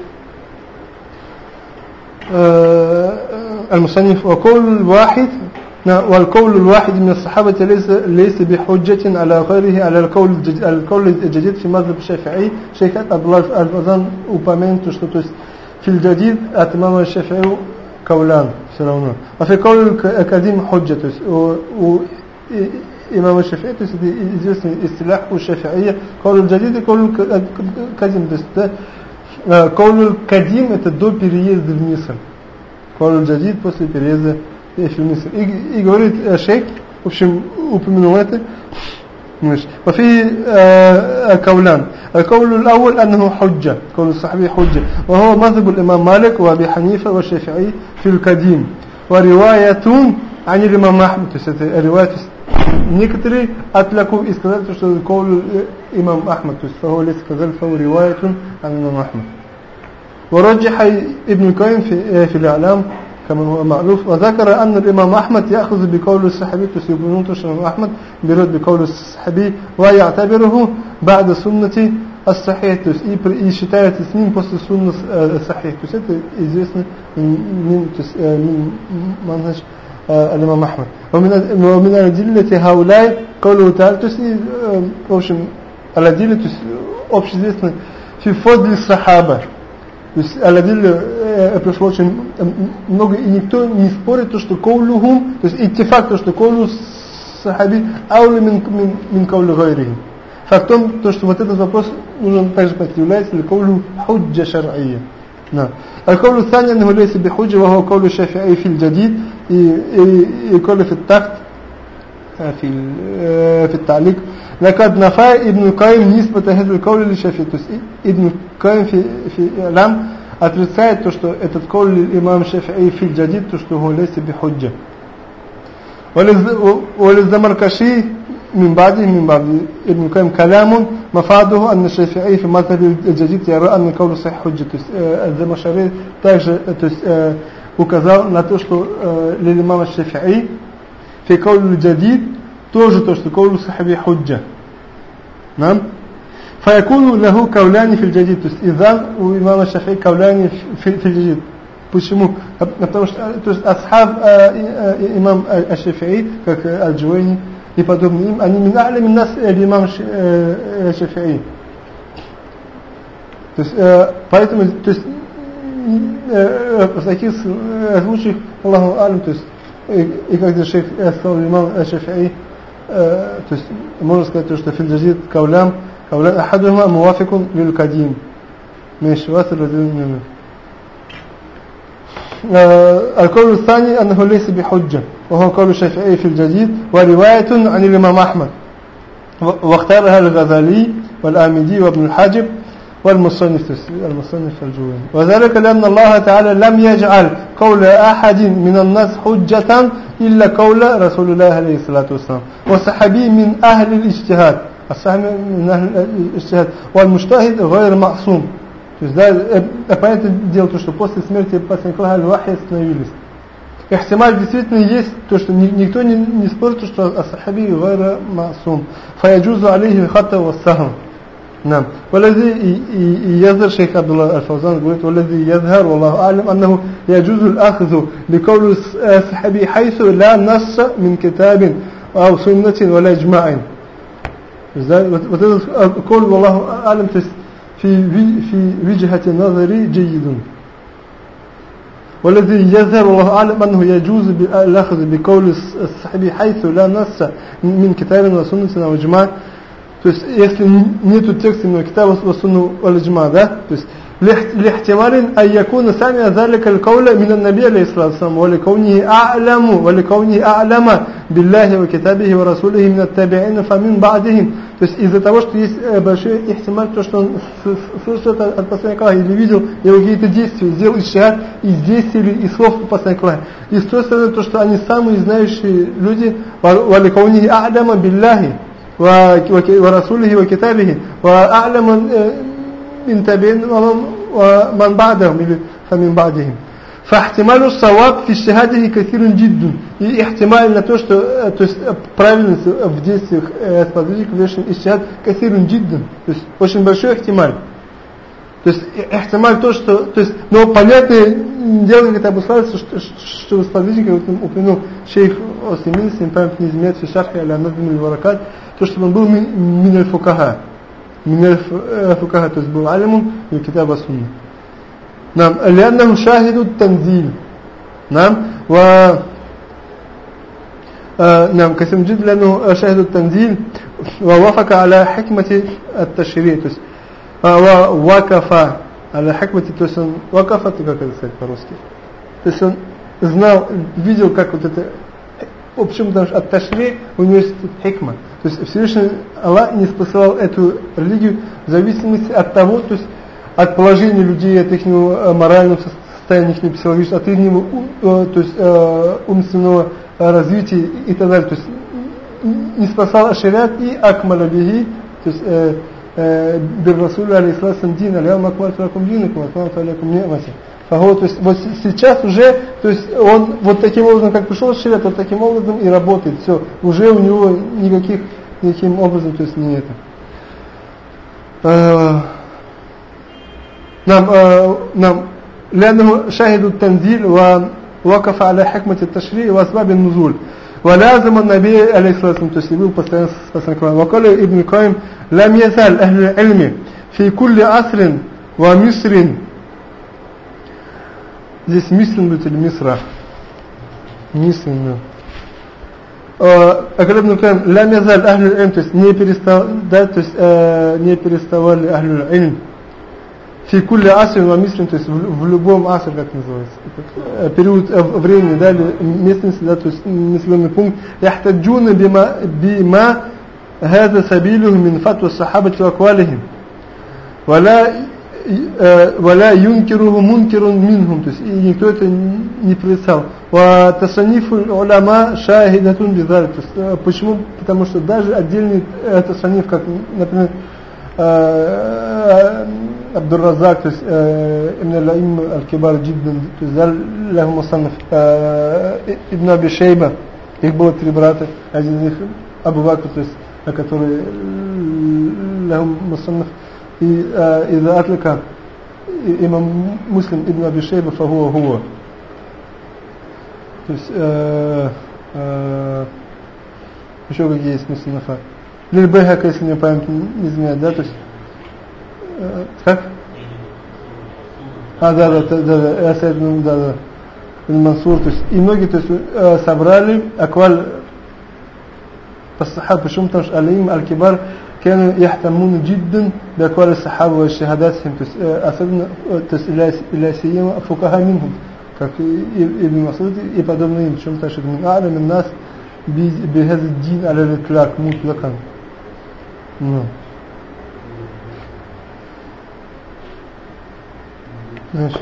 Speaker 1: э, المصنف وقول الواحد والقول الواحد من الصحابة ليس ليس بحجة على غيره على القول القول الجديد في مذهب الشافعي. شيخ عبد الله الفوزان упомянул, что то есть في الجديد от имама الشافعي قولان все равно. А في قول القديم حجة, то есть у имама الشافعي, то есть известный истилах у шафи'ия, قول الجديد и قول القديم, то есть قول القديم это до переезда в Миср. قول الجديد после переезда в Миср. И, и говорит э, шейх, в общем, упомянул это. وفي قولان. القول الأول أنه حجة، قول الصحابي حجة، وهو مذهب الإمام مالك وأبي حنيفة والشافعي في القديم. ورواية عن الإمام أحمد. То есть это рواية, некоторые отвлеку и сказали, что это قول имам Ахмад. То есть فهو ليس كذلك فهو رواية عن الإمام أحمد. ورجح ابن القيم في في الإعلام كما هو معروف، وذكر أن الإمام أحمد يأخذ بقول الصحابي، تسيبون الإمام أحمد بيرد بقول الصحابي ويعتبره بعد السنة الصحيح، то есть и считается с ним после сунны الصحيح. То есть это известно من منهج الإمام أحمد. ومن الأدلة هؤلاء قوله تعالى، то есть в общем الأدلة, то есть общеизвестно في فضل الصحابة. То есть Аль-Адилля э, пришло очень много, и никто не спорит, то, что каулюхум, то есть иттифак, то, что каулю сахаби аули мин, мин, мин каулю гайрихи. Факт в том, то, что вот этот вопрос нужно также понять, является ли каулю худжа шар'ия. Да. Аль-каулю thani аннаху лейса би худжа, ва хуа каулю шафи'и фил джадид, и каулю фил такт, في التعليق. لقد نفى ابن القيم نسبة هذا القول للشافعي. То есть ابن القيم في في إعلام отрицает то, что этот قول имам Шафи'и في الجديد, то, что هو ليس بحجة. وللزمركشي من بعده من بعد ابن القيم كلام مفاده أن الشافعي في مذهب الجديد يرى أن القول صحيح حجة. То есть الزمركشي также то есть указал на то, что للإمام الشافعي في قول الجديد тоже то, что قول الصحابي حجة. نعم. فيكون له قولان في الجديد. То есть إذا у имама Шафии قولان في, في الجديد. Почему? Потому что то есть асхаб имам Шафии, как Аль-Джувайни и подобные им, они мин а'ля мин нас имам Шафии. То есть поэтому, то есть в таких случаях, Аллаху алям, то есть и когда шейх сказал имам Шафии, то есть можно сказать, что фильджадид каулям каулям ахадума муафикун лил кадим мешват радин. القول الثاني أنه ليس بحجة، وهو قول الشافعي في الجديد ورواية عن الإمام أحمد. واختارها الغزالي والآمدي وابن الحاجب والمصنف المصنف الجويني. وذلك لأن الله تعالى لم يجعل قول أحد من الناس حجة إلا قول رسول الله عليه الصلاة والسلام. والصحابي من أهل الاجتهاد، الصحابي من أهل الاجتهاد، والمجتهد غير معصوم. То есть, да, понятное дело, то, что после смерти посланника вахи остановились. Ихтималь действительно есть, то, что никто не, не спорит, что ас-сахаби гайра маасум. Фаяджузу алейхи хата ва сахм. نعم. والذي يظهر شيخ عبد الله الفوزان يقول والذي يظهر والله أعلم أنه يجوز الأخذ بقول الصحابي حيث لا نص من كتاب أو سنة ولا إجماع. وتقول والله أعلم في في وجهة نظري جيد. والذي يظهر والله أعلم أنه يجوز الأخذ بقول الصحابي حيث لا نص من كتاب وسنة أو إجماع. То есть, если нету текста именно китаба вассунну валь-иджма, да, то есть, лихтималин айякуна сами залика аль-кауля мин ан-наби алейхиссалату вассалам, ва ликаунихи а'ламу, ва ликаунихи а'лама биллахи ва китабихи ва расулихи мин ат-таби'ин фа мин ба'дихим. То есть, из-за того, что есть большой ихтималь, то, что он слышал от посланника или видел его какие-то действия, сделал иштихад из действий и слов посланника. И с той стороны, то, что они самые знающие люди, ва ликаунихи а'лама биллахи ورسوله وكتابه وأعلم من تابعين ومن بعدهم فمن بعدهم. فاحتمال الصواب في اجتهاده كثير جدا. И احتمال на то, что то есть правильность в действиях сподвижников лишний اجتهاد كثير جدا. То есть очень большой احتمال. То есть احتمال то, что то есть, но понятное дело, как это обуславливается, что, что сподвижник упомянул шейх Осимин, если не память не изменяет в шархе аля назм аль-варакат, то, что он был мин аль-фукаха, мин аль-фукаха, то есть был алимун и китаба сунна. Нам, ляннаху шахиду танзиль. Нам, ва нам, касим джид, ляннаху шахиду танзиль, ва вафака аля хикмати ат-ташри, то есть, ва вакафа аля хикмати, то есть он, вакафа, ты как это сказать по-русски? То есть он знал, видел, как вот это, в общем, потому что от ташри у него есть хикма. То есть Всевышний Аллах не спасал эту религию в зависимости от того, то есть от положения людей, от их морального состояния, их психологического, от их то есть, умственного развития и так далее. То есть не спасал шариат и акмаля бихи, то есть бир расуля алейхиссалам дин, алейхам акмальту лакум динакум, акмальту алейкум ни'мати. То есть вот сейчас уже, то есть он вот таким образом, как пришел в шариат, вот таким образом и работает. Все, уже у него никаких, никаким образом, то есть не это. Нам, нам, لأنه شاهد التنزيل ووقف على حكمة التشريع وأسباب النزول ولازم النبي عليه الصلاة والسلام تسليمه постоянно. وقال ابن القيم لم يزال أهل العلم في كل عصر ومصر. Здесь Мислин будет или Мисра? Мислин, да. А когда мы говорим «Лям язаль ахлюль илм», то есть не перестал, да, то есть э, не переставали ахлюль илм. Фи кулли асрин ва мислин, то есть в, в любом асре, как называется, э, период э, времени, да, или местности, да, то есть населенный пункт. Яхтаджуна бима, бима хаза сабилюху мин фатва сахабати ва аквалихим. Валя ولا ينكره منكر منهم, то есть и никто это не порицал. وتصنيف العلماء شاهدة بذلك. Почему? Потому что даже отдельный тасаниф, как, например, Абдур-Разак, то есть Ибн аль-Аим аль-Кибар Джиддан, то есть Лаху Мусаннаф, Ибн Аби Шейба, их было три брата, один из них Абу Бакр, то есть который Лаху Мусаннаф. И إذا أطلق إمام مسلم ابن أبي شيبة فهو هو. То есть э, э, еще какие есть мусульмафа. Лиль Байхака, если мне память не изменяет, да, то есть э, как? А, да, да, да, да, я советую, да, да, Мансур, то есть и многие, то есть э, собрали акваль по-сахаб, почему? Потому что алейм аль-кибар كانوا يهتمون جدا بأقوال الصحابة وشهاداتهم, то есть особенно, то есть إلى سيما فقهاء منهم, как Ибн Масуд и подобные им, причем так что من أعلم الناس بهذا الدين على الإطلاق مطلقا. Ну. Значит.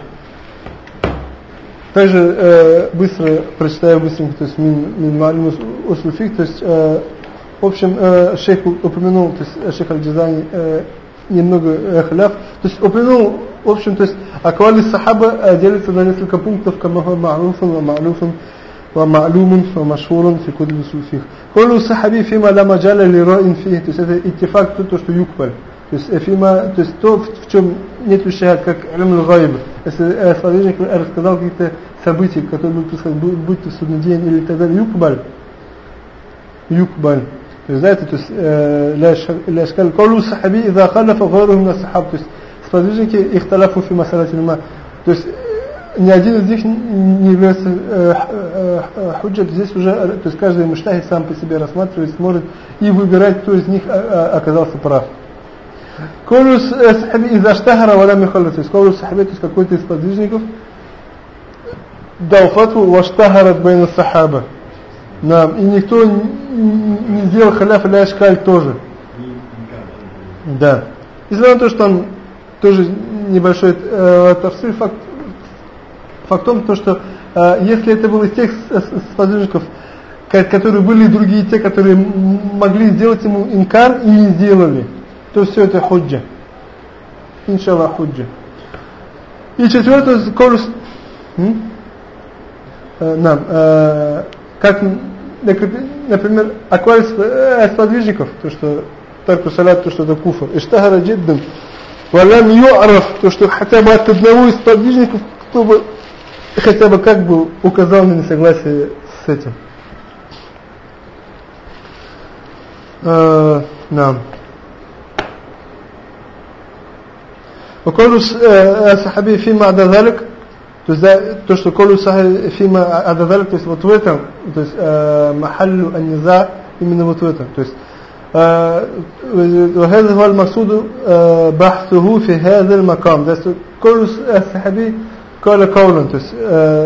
Speaker 1: Также э, быстро прочитаю быстренько, то есть мин мин ма'лум усуль фикх, то есть э, в общем э, шейх упомянул, то есть шейх Аль-Джазани э, немного э, хляф, то есть упомянул, в общем, то есть аквали сахаба э, делятся на несколько пунктов, кама хуа ма'руфун ва ма'луфун ва ма'лумун ва машхурун фи кутуб усуль фикх. Куллу сахаби фима ла маджаля ли ра'ин фих, то есть это иттифак, то, что юкбаль. То есть, фима, то есть то, в чем нет шахад, как илм аль-гайб. Если сподвижник рассказал какие-то события, которые будут происходить, будь то судный день или так далее, юкбаль. Юкбаль. То есть, знаете, то есть, ля шкаль куллу сахаби иза халафа гайруху мина сахаб. То есть, сподвижники ихталафу фи масалати лима. То есть, ни один из них не является э, э, э, худжат. Здесь уже, то есть, каждый муджтахид сам по себе рассматривает, сможет и выбирать, кто из них оказался прав. Колу сахаби из аштахара валям юхалла, то есть колу сахаби, то есть какой-то из подвижников дал фатву ваштахарат байна сахаба. И никто не сделал халяф ля ашкаль тоже. Да. Несмотря на то, что там тоже небольшой э, тафсир, факт, факт в том, то, что э, если это был из тех сподвижников, которые были другие, те, которые могли сделать ему инкар и не сделали, то все это худжа. Иншаллах худжа. И четвертое, колус, нам, э, как, например, акваль сподвижников, то, что тарку салат, то, что это куфр. Иштахара джиддан. Валям ю'араф, то, что хотя бы от одного из сподвижников, кто бы хотя бы как бы указал на несогласие с этим. Э, нам. وكل صحابي فيما عدا ذلك, то есть то, что كل صحابي فيما عدا ذلك, то есть вот в этом, то есть محل النزاع именно вот в этом, то есть وهذا هو المقصود بحثه في هذا المقام, то есть كل صحابي قال قولا, то есть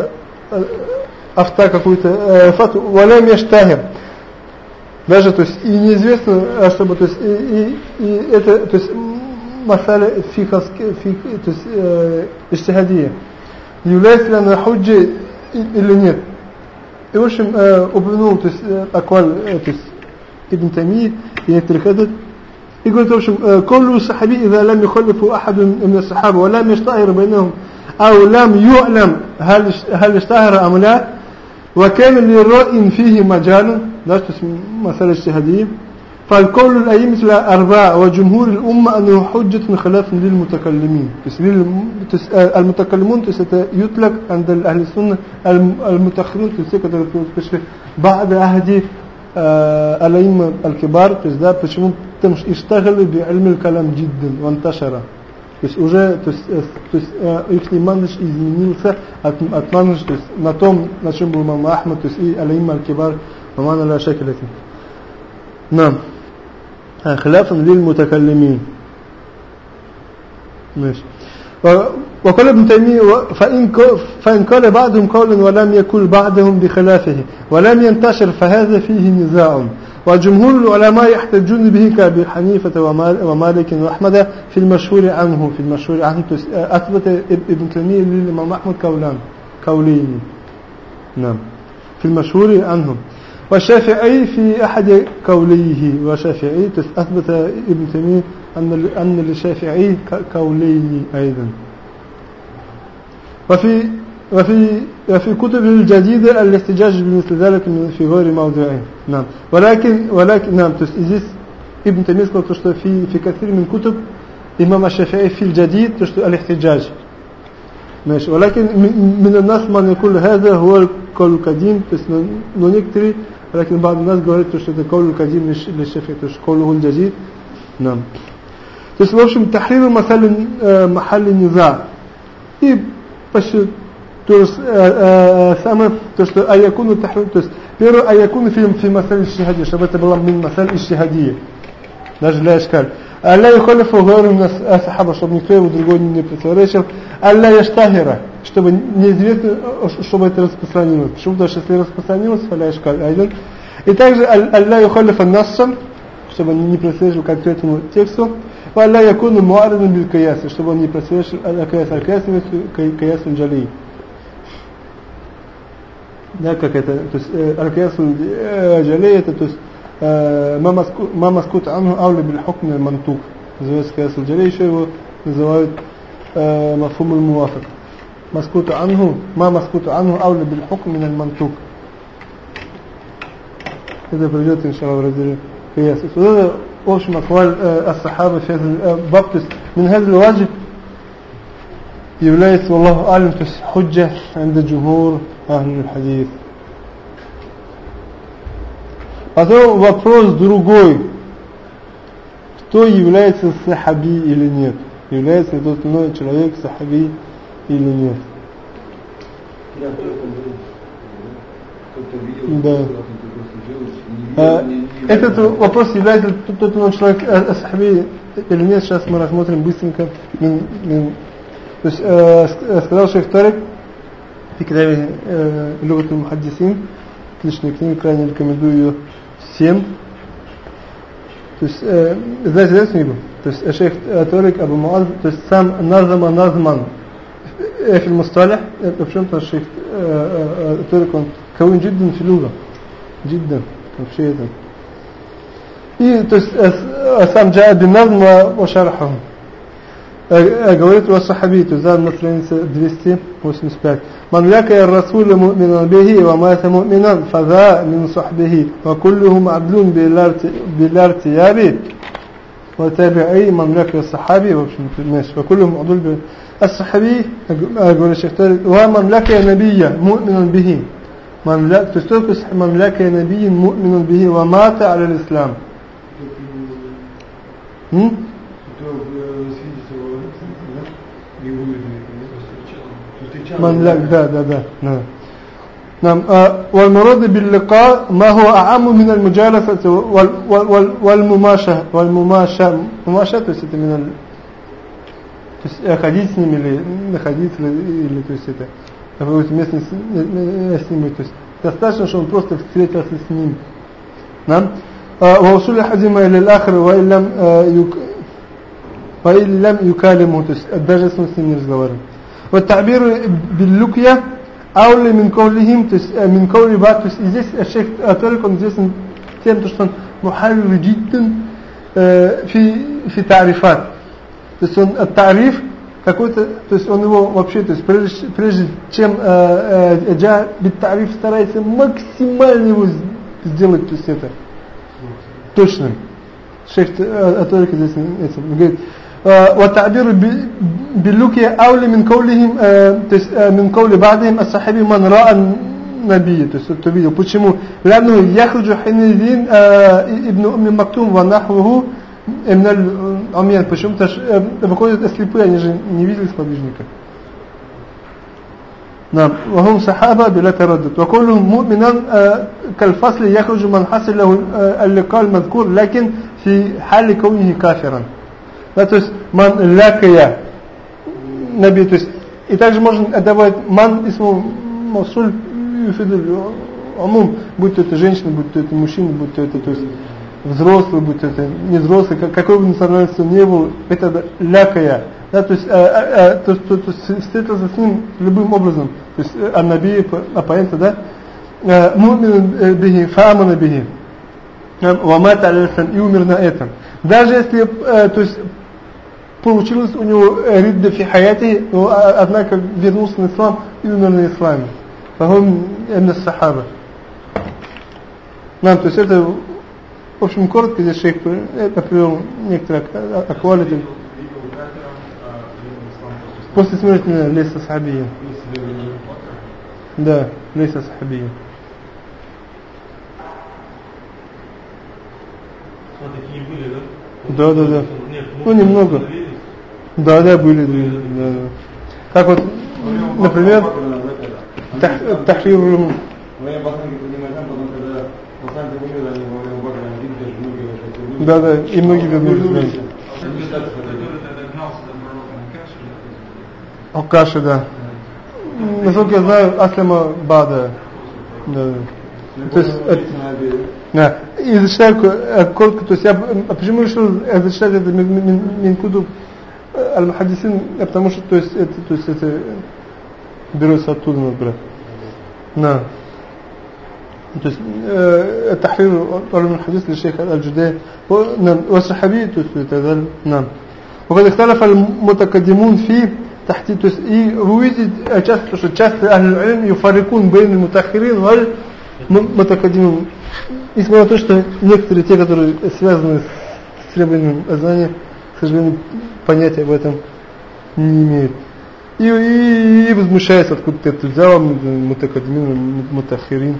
Speaker 1: авто какую-то фату ولم يشتهر, даже, то есть и неизвестно, чтобы, то есть и, и, и это, то есть масаля фикховские, фик, то есть э, иштихадия, является ли она худжа или нет. И в общем э, упомянул, то есть э, акваль, э, то есть Ибн Тайми и некоторых этот, и говорит, в общем, коллу сахаби иза лам юхалифу ахаду мин сахаба ва лам яштахир байнахум ау лам ю'лам хал яштахира ам ла ва кана ли ра'ин фихи маджалун, да, то есть масаля иштихадия. فالقول الأئمة الأربعة وجمهور الأمة أنه حجة خلاف للمتكلمين. المتكلمون يطلق عند أهل السنة المتأخرون بعد عهد الأئمة الكبار. почему اشتغلوا بعلم الكلام جدا وانتشر. То есть уже, то есть, то есть их манаж изменился от, от манаж, то есть на том, на чем был имам Ахмад, то есть и алейма аль-кибар, маман аля-шакилатин. Нам. خلافا للمتكلمين. ماشي. وقال ابن تيمية فإن فإن قال بعضهم قولا ولم يكن بعضهم بخلافه ولم ينتشر فهذا فيه نزاع. وجمهور العلماء يحتجون به كأبي حنيفة ومالك وأحمد في المشهور عنه في المشهور عنه أثبت ابن تيمية للإمام أحمد قولان قولين. نعم. في المشهور عنهم. والشافعي في أحد قوليه والشافعي أثبت ابن تيمية أن أن للشافعي قولين أيضا. وفي وفي وفي كتب الجديدة الاحتجاج بمثل ذلك في غير موضعين. نعم. ولكن ولكن نعم здесь ابن تيمية сказал, что في في كثير من كتب إمام الشافعي في الجديد الاحتجاج. ماشي. ولكن من الناس من يقول هذا هو القول القديم, но некоторые, ولكن بعض الناس говорят, что это قول القديم للشافعي, то есть قوله الجديد. نعم. То есть в общем تحرير محل النزاع. И почти то есть самое, то что аякуну тахрир, то есть первое аякуну في في مسائل الشهادية, чтобы это было من مسائل الشهادية, даже для اشكال. ألا يخالف غير من الصحابة, чтобы никто его другой не противоречил. ألا يشتهر, чтобы неизвестно, чтобы это распространилось. Почему? Потому что если распространилось, فلا يشكال أيضا. И также ألا يخالف النص, чтобы он не прослеживал к конкретному тексту. وَلَا يَكُونُ مُعَرِضًا بِالْقِيَاسِ, чтобы он не прослеживал al-qiyas. Al-qiyas имеется qiyas al-jali. Да, как это, то есть al-qiyas al-jali это, то есть ما مسكوت عنه أولى بالحكم المنطوق. называется qiyas al-jali, еще его называют مفهوم الموافق. مسكوت عنه ما مسكوت عنه أولى بالحكم من المنطوق. это придет иншаллах в разделе qiyas. Это в общем акваль ас-сахаба в этом баб, то есть من هذا الواجب является, والله أعلم, то есть худжа عند جمهور أهل الحديث. Потом вопрос другой: кто является сахаби или нет? Является ли тот иной человек сахаби или нет? Да. А, этот вопрос, является ли тот иной человек сахаби или нет, сейчас мы рассмотрим быстренько. То есть э, сказал шейх Тарик в китабе Люгат аль-Мухаддисин, отличная книга, крайне рекомендую ее всем. То есть, э, знаете, знаете книгу? То есть шейх Тарик Абу Муаз, то есть сам назама назман في المصطلح, это в чем-то шейх Тарик, он кавин джиддан фи люга, джиддан, вообще это. И то есть сам джаа бин назм ва шараху. Говорит о сахаби, то есть на странице двести восемьдесят пять. من لقي الرسول مؤمنا به ومات مؤمنا فذا من صحبه وكلهم عدل بلا ارتياب وتابعي من لقي الصحابي وكلهم عدل الصحابي. أقول الشيخ تاريخ ومن لقي نبيا مؤمنا به من لا تستوقف من لقي نبي مؤمنا به ومات على الإسلام. هم؟ من لا да да да да. نعم. والمراد باللقاء ما هو أعم من المجالسة والمماشة والمماشة مماشة то есть это من то есть ходить с ними или находиться или то есть это какое-то место с ними, то есть достаточно, что он просто встретился с ним. نعم. ووصول أحدهما إلى الآخر وإن لم وإن لم يكلمه, то есть даже если он с ним не разговаривает. والتعبير باللقية أولى من قولهم, то есть من قول بعض, то есть здесь الشيخ Тарик он известен тем, что он محرر جدا في في تعريفات, то есть он التعريف какой-то, то есть он его вообще, то есть прежде, прежде чем джа بالتعريف старается максимально его сделать, то есть это точным. Шейх Тарик здесь этим говорит: والتعبير باللقية أولى من قولهم, من قول بعضهم الصحابي من رأى النبي, то есть кто видел. Почему? لأنه يخرج حينئذ ابن أم مكتوم ونحوه من العميان. Почему-то выходят слепые, они же не видели сподвижника. نعم. وهم صحابة بلا تردد وكلهم مؤمنا كالفصل يخرج من حصل له اللقاء المذكور لكن في حال كونه كافرا. Да, то есть ман лякая наби, то есть и также можно отдавать ман исму масуль юфидуль умум, будь то это женщина, будь то это мужчина, будь то это, то есть взрослый, будь то это не взрослый, какой бы национальности он не был, это лякая. Да, то есть а, а, то, то, то, встретился с ним любым образом, то есть ан-наби, оппонента, да, му'мин бихи, фа'амана бихи, ва мата аль-ислам, и умер на этом. Даже если, то есть получилось у него ридда фи хаяти, но однако вернулся на ислам и умер на исламе. Фахум именно сахаба. Нам, то есть это, в общем, коротко здесь шейх привел некоторые аквали. После смерти лейса сахабия. Да, лейса сахабия.
Speaker 4: Такие были, да?
Speaker 1: Да, да, да.
Speaker 4: Нет,
Speaker 1: ну немного. Да, да, были, были. Да, да. Как вот, например, Тахрир. Да, да, и многие вернулись. Акаши, да. Насколько я знаю, Аслама Бада. Да. То есть, это, да, и зачитаю э, коротко, то есть я, а почему решил э, зачитать это Минкудуб Аль-Мухаддисин, потому что, то есть, это, то есть, это берется оттуда, например. Да. То есть, تحرير علم الحديث للشيخ الجدي والصحابي то есть это نعم وقد اختلف المتقدمون في تحت то есть и вы увидите часто что часто أهل يفرقون بين المتأخرين والمتقدمين несмотря на то что некоторые те которые связаны с требованием знания к сожалению понятия об этом не имеют и, и, и возмущаются откуда ты это взял мутакаддимин мутахирин.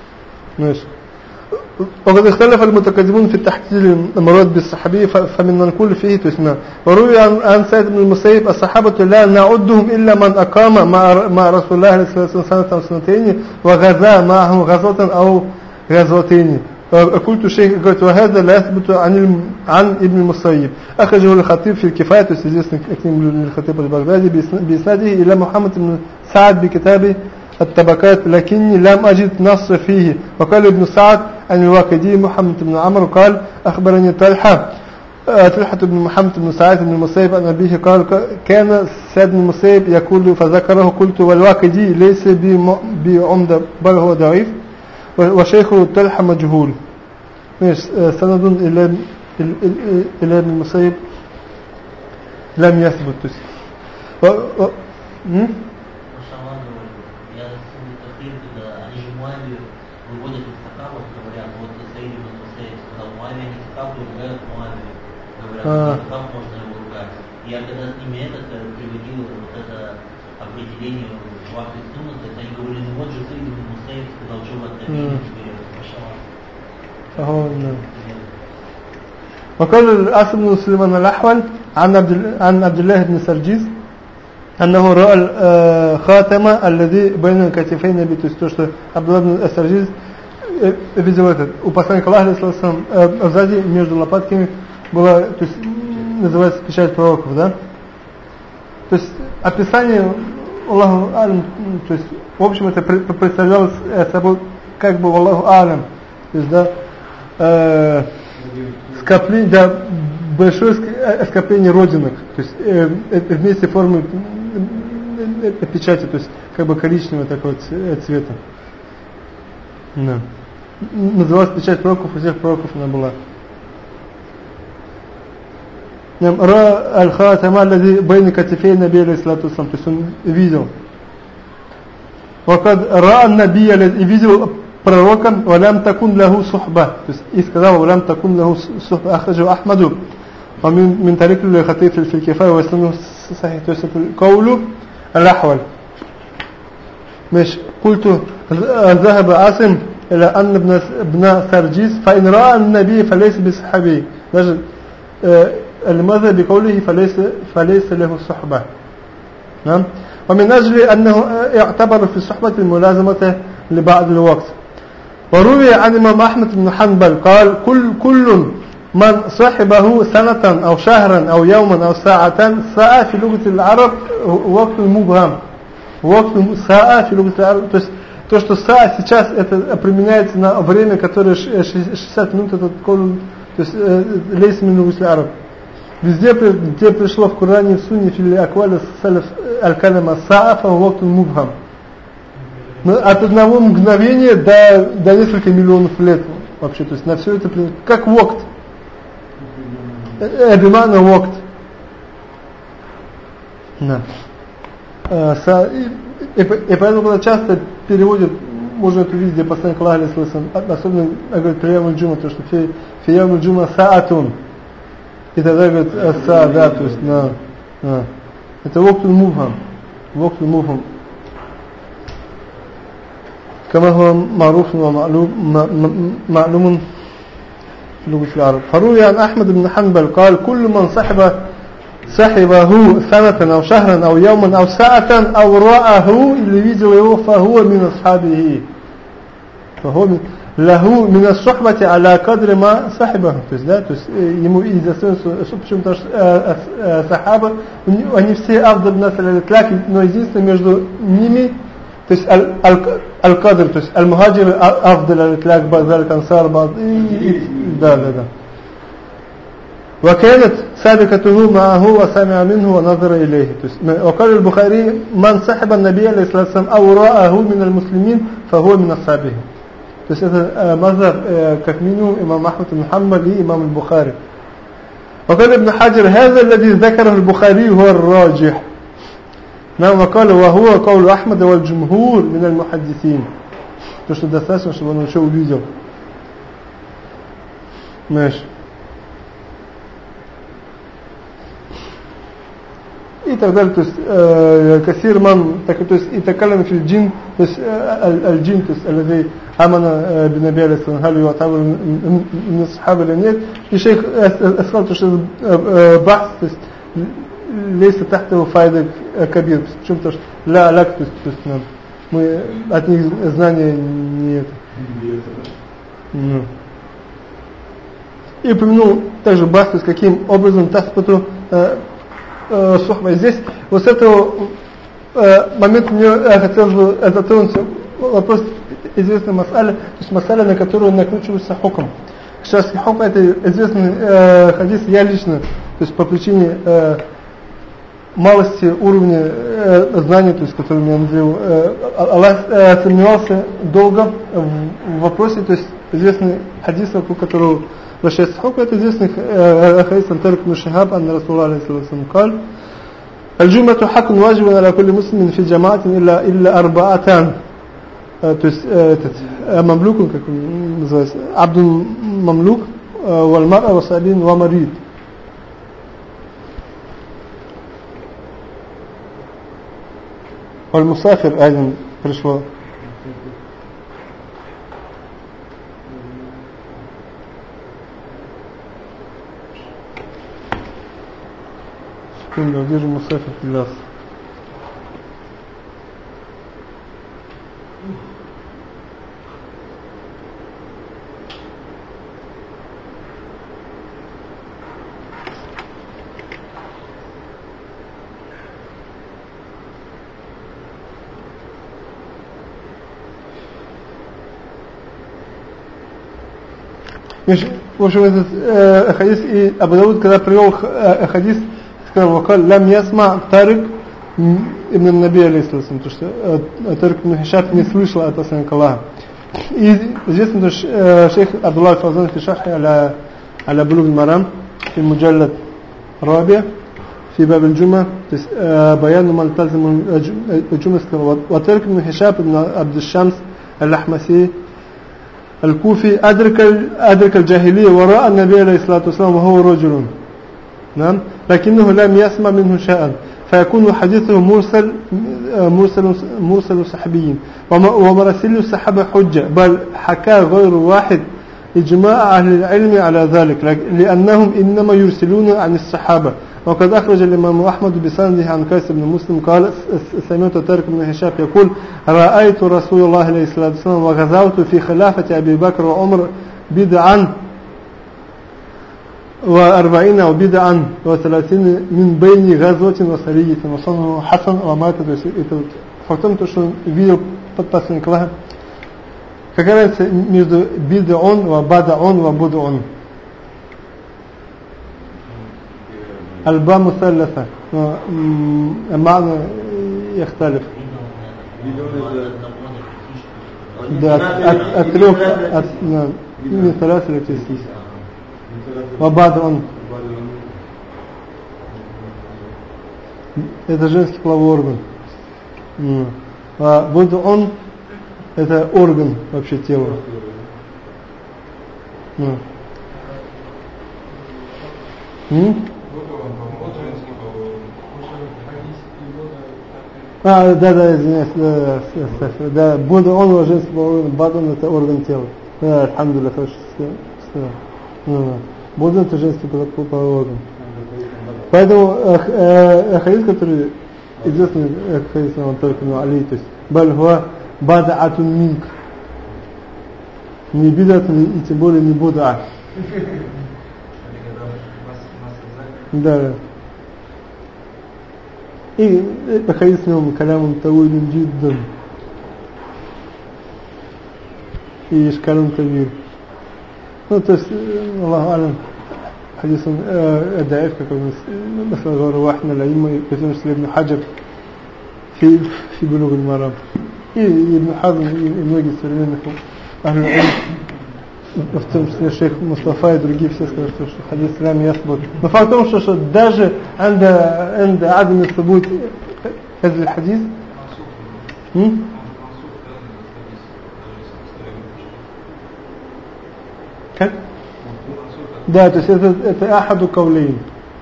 Speaker 1: وقد اختلف المتقدمون في تحديد المراد بالصحابي فمن الكل فيه تسمى وروي عن سعيد بن المسيب الصحابة لا نعدهم إلا من أقام مع مع رسول الله صلى الله عليه وسلم سنة أو سنتين وغزا معه غزوة أو غزوتين. قلت شيء قلت وهذا لا يثبت عن عن ابن المسيب أخرجه الخطيب في الكفاية الخطيب البغدادي بإسناده إلى محمد بن سعد بكتابه الطبقات لكني لم أجد نص فيه. وقال ابن سعد عن الواقدي محمد بن عمرو قال أخبرني طلحة طلحة بن محمد بن سعيد بن المسيب عن أبيه قال كان سعيد بن المسيب يقول فذكره قلت والواقدي ليس بعمدة بل هو ضعيف وشيخه طلحة مجهول. سند إلى إلى ابن المسيب لم يثبت.
Speaker 3: выводят из стаканов, говорят, вот Саид ибн Мусайиб сказал, Муавия не стакан, ругают Муавию. Говорят, стакан можно его ругать. Я когда с ними это приводил вот это определение в Ахлис Суннат, это они говорили, ну вот же Саид ибн Мусайиб сказал, что вы отдали,
Speaker 1: говорят, وقال الأسد بن سليمان الأحول عن عبد عن عبد الله بن سرجيس أنه رأى الخاتم الذي بين الكتفين بيت то что Абдулlah ибн Сарджис видел этот у посланника Аллаха сзади между лопатками была, то есть называется печать пророков, да? То есть описание Аллаху Алям, то есть в общем это представлялось собой как бы Аллаху Алям, то есть да э, скопление, да, большое скопление родинок, то есть э, вместе формы печати, то есть как бы коричневого такого цвета. Да. Называлась печать пророков, у всех пророков она была. Ра аль-хатама аллади байна катифей наби алейхиссалату вассалам, то есть он видел. Вакад ра ан-наби аллади, видел пророка, валям такун лаху сухба, то есть и сказал валям такун лаху сухба, ахраджу Ахмаду, ومن من طريق الخطيب في الكفاية وسنه صحيح توسط قوله الأحول. مش قلت ذهب عاصم إلى أن ابن ابن سرجيس فإن رأى النبي فليس بصحابي. даже لماذا بقوله فليس فليس له صحبة. نعم. ومن أجل أنه يعتبر في الصحبة الملازمة لبعض الوقت. وروي عن الإمام أحمد بن حنبل قال كل كل من صاحبه سنة أو شهرا أو يوما أو ساعة ساعة في لغة العرب وقت مبهم وقت ساعة في лугат العرب, то есть то что саа сейчас это применяется на время которое шестьдесят минут, это то есть лейс мин лугат العرب. Везде где пришло в Коране, в Сунне, фили аквали салиф аль-калама саа фа вaqt мубхам, от одного мгновения до до нескольких миллионов лет вообще, то есть на все это как вaqt. بمعنى وقت. Да. И поэтому когда часто переводят, можно это видеть, где посланник Аллаха, особенно говорит при Яум аль-Джума, то что фи Яум аль-Джума саатун. И тогда говорит са, да, то есть на, на. Это вaqt al-мубхам. Вaqt al-мубхам. كما هو معروف ومعلوم معلوم لغة العرب. فروي عن أحمد بن حنبل قال كل من صحب صحبه سنة أو شهرا أو يوما أو ساعة أو رآه اللي видел فهو من أصحابه فهو من له من الصحبة على قدر ما صحبه, то есть да, то есть ему и достоинство, почему потому что сахаба они все авдаб нас аль-тлак, но единственное между ними То есть аль-кадр, то есть аль-мухаджир афдаль аль-итляк базаль кансар баз. Да, да, да. وكانت سابقته معه وسمع منه ونظر إليه. وقال البخاري من صاحب النبي عليه الصلاة والسلام أو رآه من المسلمين فهو من الصحابة. То есть это мазхаб как минимум имам Ахмад ибн Хамбаль и имам аль-Бухари. وقال ابن حجر هذا الذي ذكره البخاري هو الراجح. نعم وقال وهو قول أحمد والجمهور من المحدثين. То что достаточно, чтобы он еще увидел. Знаешь. И так далее, то есть кассир ман, то есть и такалям фил джин, то есть аль-джин, то есть الذي آمن بالنبي عليه الصلاة والسلام هل يعتبر من الصحابة или нет. И шейх сказал, что бахс, то есть ليس تحته فائدة كبير, почему? Потому что لا алак, то есть мы от них знания нет. И упомянул также бахс, то есть каким образом таспату сухба. Здесь вот с этого э, момента мне э, хотелось бы затронуть вопрос известной мас'аля, то есть мас'аля, на которую накручивается хукм. Сейчас хукм это известный э, хадис, я лично, то есть по причине э, малости уровня э, знаний, то есть который я надел, э, Аллах э, сомневался долго в, в вопросе, то есть известный хадис, вокруг которого вращается хукм, это известный хадис Антарик ибн Шихаб, анна Расулуллах алейхи салям сказал: الجمعة حق واجب على كل مسلم في جماعة إلا إلا أربعتان. То есть этот мамлук, как он называется, абдун мамлук, валмара васабин вамарид. Вальмусафир один пришло. Секунду, где же мусафир для нас? В общем, этот э, хадис, и Абу Дауд, когда привел э, хадис, сказал: «Вакаль лам ясма Тарик ибн Наби алейхиссалам», то что э, Тарик ибн Хишаб не слышал от посланника Аллаха. И известно, что э, шейх Абдуллах Фазан фи шархи аля аля Булуг аль-Марам фи муджаллад раби фи баб аль-джума, то есть баяну ман талзим аль-джума, сказал: «Ва Тарик ибн Хишаб ибн Абд аль-Шамс аль-Ахмаси الكوفي أدرك أدرك الجاهلية وراء النبي عليه الصلاة والسلام وهو رجل، نعم، لكنه لم يسمع منه شيئا، فيكون حديثه مرسل مرسل مرسل صحابي، ومراسيل الصحابة حجة، بل حكى غير واحد إجماع أهل العلم على ذلك، لأنهم إنما يرسلون عن الصحابة. وقد أخرج الإمام أحمد بسنده عن قيس بن مسلم قال: سمعت طارق بن هشام يقول: رأيت رسول الله عليه الصلاة والسلام وغزوت في خلافة أبي بكر وعمر بدعا وأربعين أو بدعا وثلاثين من بين غزوة وسرية، وصنه حسن ومات. Фактом то, что видел подпасник Аллаха. Какая разница между бид'ун ва бад'ун ва буд'ун? الباء مثلثة، معنى يختلف. ده от трех, من ثلاثة إلى تسعة. وبعد это женский половой орган. А буд'ун это орган вообще тела. А, да, да, извиняюсь, да, да, да, буду он уже женский половой орган, бадун это орган тела. Да, альхамдулилля, хорошо, сказал. Будун это женский половой орган. Поэтому э, хадис, который известный хадис на только на Али, то есть бальхуа бад'атун минк, не бид'атун и тем более не буд'a. Да. И хадис с ним калямун тауилин джиддан. и Ишкалун Тавир. Ну, то есть, Аллаху алям, хадис он даиф, как он сказал, Вахна Лаима, и потому что Ибн Хаджар في في بلوغ المرام. И Ибн Хазм, и многие современных ахлю в том числе шейх Мустафа и другие все сказали, что хадис лям ясбут. Но факт в том, что, что даже عند عند عدم ثبوت هذا الحديث как? Да, то есть это, это ахаду кавлейн.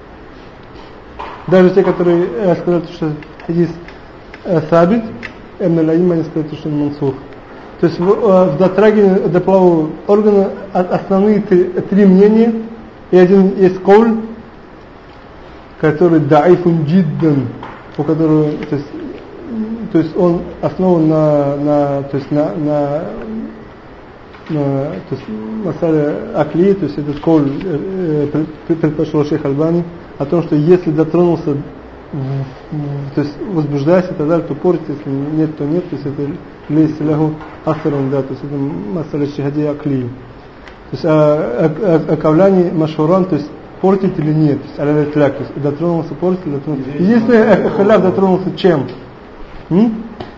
Speaker 1: Даже те, которые сказали, что хадис сабит, Ибн Лаима не сказали, что он мансух. То есть в, в дотрагивании до полового органа основные три, три мнения, и один есть кауль, который даифун джиддан, у которого, то есть, то есть он основан на, на, то есть на, на, на то есть масале акли, то есть этот кауль э, э, предпочел шейх Альбани, о том, что если дотронулся, то есть возбуждаясь и так далее, то портит, если нет, то нет, то есть это лейс лягу асаран, да, то есть это масаля шихади акли. То есть а, а, а, кавляни машуран, то есть портит или нет, то есть аля тляк, то есть дотронулся, портит или дотронулся. Если халяв дотронулся чем? М?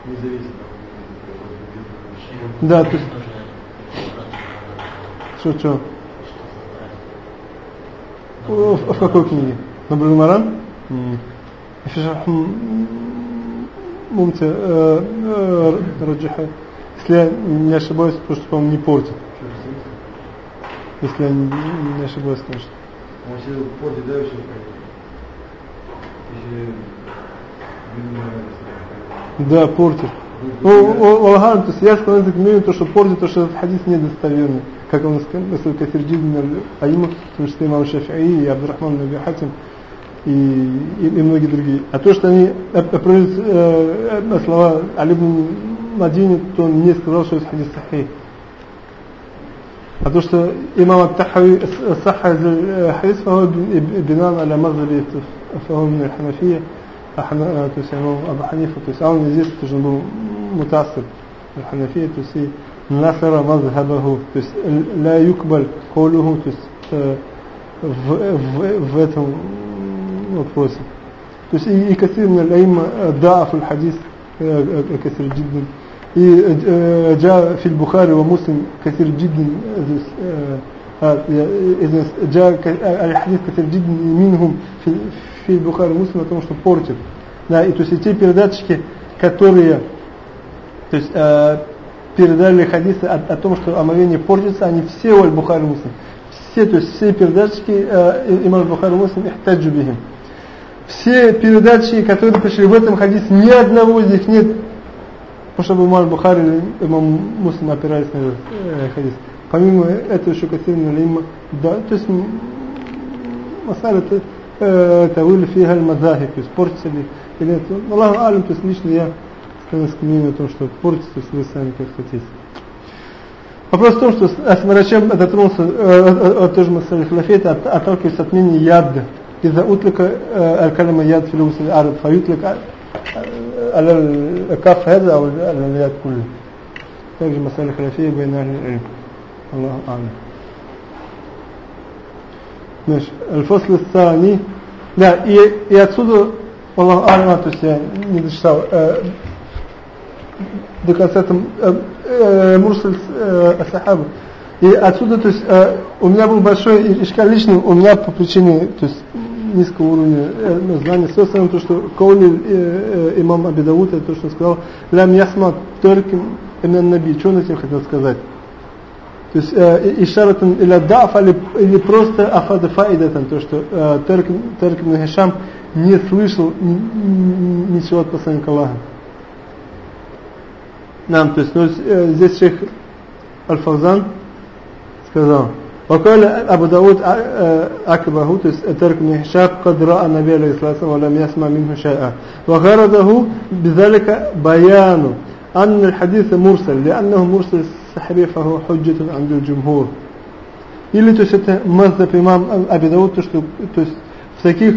Speaker 1: Да, то есть что, что? В, в какой книге? На Булгмаран? في شرح ممتع رجحه, если я не ошибаюсь, потому что, по-моему, не портит. Если я не ошибаюсь, конечно.
Speaker 2: Он все портит, да, еще?
Speaker 1: Да, портит. Ну, Аллахан, то есть я склоняюсь к мнению, то, что портит, то, что этот хадис недостоверный. Как он сказал, Кафирджидин Аима, в том числе имам Шафи'i и Абдурахман Наби Хатим, И, и, и многие другие. А то, что они опровергли э, э, слова Али ибн Мадини, то он не сказал, что это хадис сахих. А то, что имам Ат-Тахави сахха хадис, фаху бинан аля мазаби, фаху мин аль-Ханафия, то есть имам Абу Ханифа, то есть а он здесь тоже был мутасир аль-Ханафия, то есть и насара мазхабаху, то есть ла юкбаль каулуху, то есть в, в, в этом вопросе. То есть и, и касир мин аль-аимма да'аф аль-хадис касир джиддан. И джа фи аль-Бухари ва Муслим касир джиддан. جاء الحديث كثير جدا منهم في في البخاري ومسلم, потому что портит. Да, и то есть те передатчики, которые то есть, э, передали хадисы о, о том, что омовение портится, они все у Аль-Бухари Муслим. Все, то есть все передатчики э, имам Аль-Бухари Муслим ихтаджу бихим. Все передатчики, которые пришли в этом хадисе, ни одного из них нет, потому что имам Аль-Бухари или имам Муслим опирались на этот э, хадис. Помимо этого еще кассирна лимма, да, то есть масаля тавили фиха аль-мазахи, то есть портится ли или нет. Аллаху алим, то есть лично я склоняюсь к мнению о том, что портится, если вы сами как хотите. Вопрос в том, что с врачом дотронулся от той же масаля хилафета, отталкивается от мнения яд. Из-за утлика аль-калима яд филус аль-араб, фаютлик аль-каф хаза, аль-яд кулли. Также масаля хилафия бейна аль-илм. الله أعلم. ماشي. الفصل الثاني لا и отсюда الله أعلم, то есть я не дочитал до конца там Мурсаль Сахаба. И отсюда, то есть у меня был большой ишкаль личный, у меня по причине, то есть низкого уровня знания, собственно, то, что каули имам Аби Дауд, это то, что он сказал, лям ясма торким именно наби. Что он этим хотел сказать? То есть ишаратан или даф, или просто афада фаидатан, то что Тарк ибн Хишам не слышал ничего от посланника Аллаха. Нам, то есть, ну, здесь шейх Аль-Фавзан сказал: وقال أبو داود عقبه, то есть Тарк ибн Хишам قد رأى النبي عليه الصلاة والسلام ولم يسمع منه شيئا وغرضه بذلك بيان أن الحديث مرسل لأنه مرسل الصحابي فهو حجة عند الجمهور. Или то есть это мазхаб имам Аби Дауд, то что то есть в таких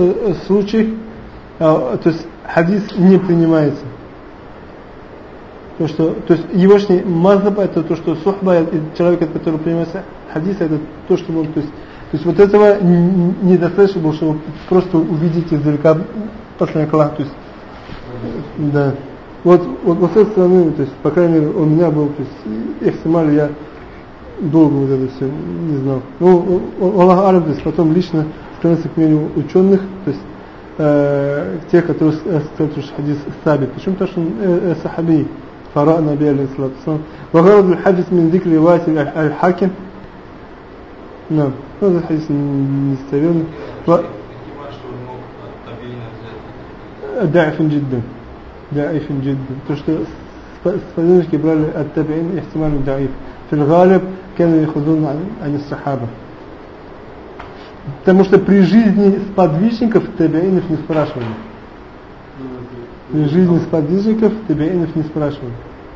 Speaker 1: случаях то есть хадис не принимается. То, что, то есть егошний мазхаб это то, что сухба, человек, который принимает хадис, это то, что он, то есть, то есть вот этого недостаточно было, чтобы просто увидеть издалека посланника Аллаха, то есть, да. Вот, вот, вот с этой стороны, то есть, по крайней мере, у меня был, то есть, экстремально я долго вот это все не знал. Ну, Аллах Алям, то есть, потом лично становится к мнению ученых, то есть, э, тех, которые сказали, что хадис сабит. Почему? Потому что он э, сахаби, фара наби алейхиссалату вассалам. وغرض الحديث من ذكر رواية الحاكم. نعم. هذا الحديث نستوعبه. ضعيف جدا. ضعيف جدا. То, что сподвижники брали от табиин ихтимально ضعيف. في الغالب كانوا يأخذون عن عن الصحابة. Потому что при жизни сподвижников табиинов не спрашивали. При жизни сподвижников табиинов не спрашивали.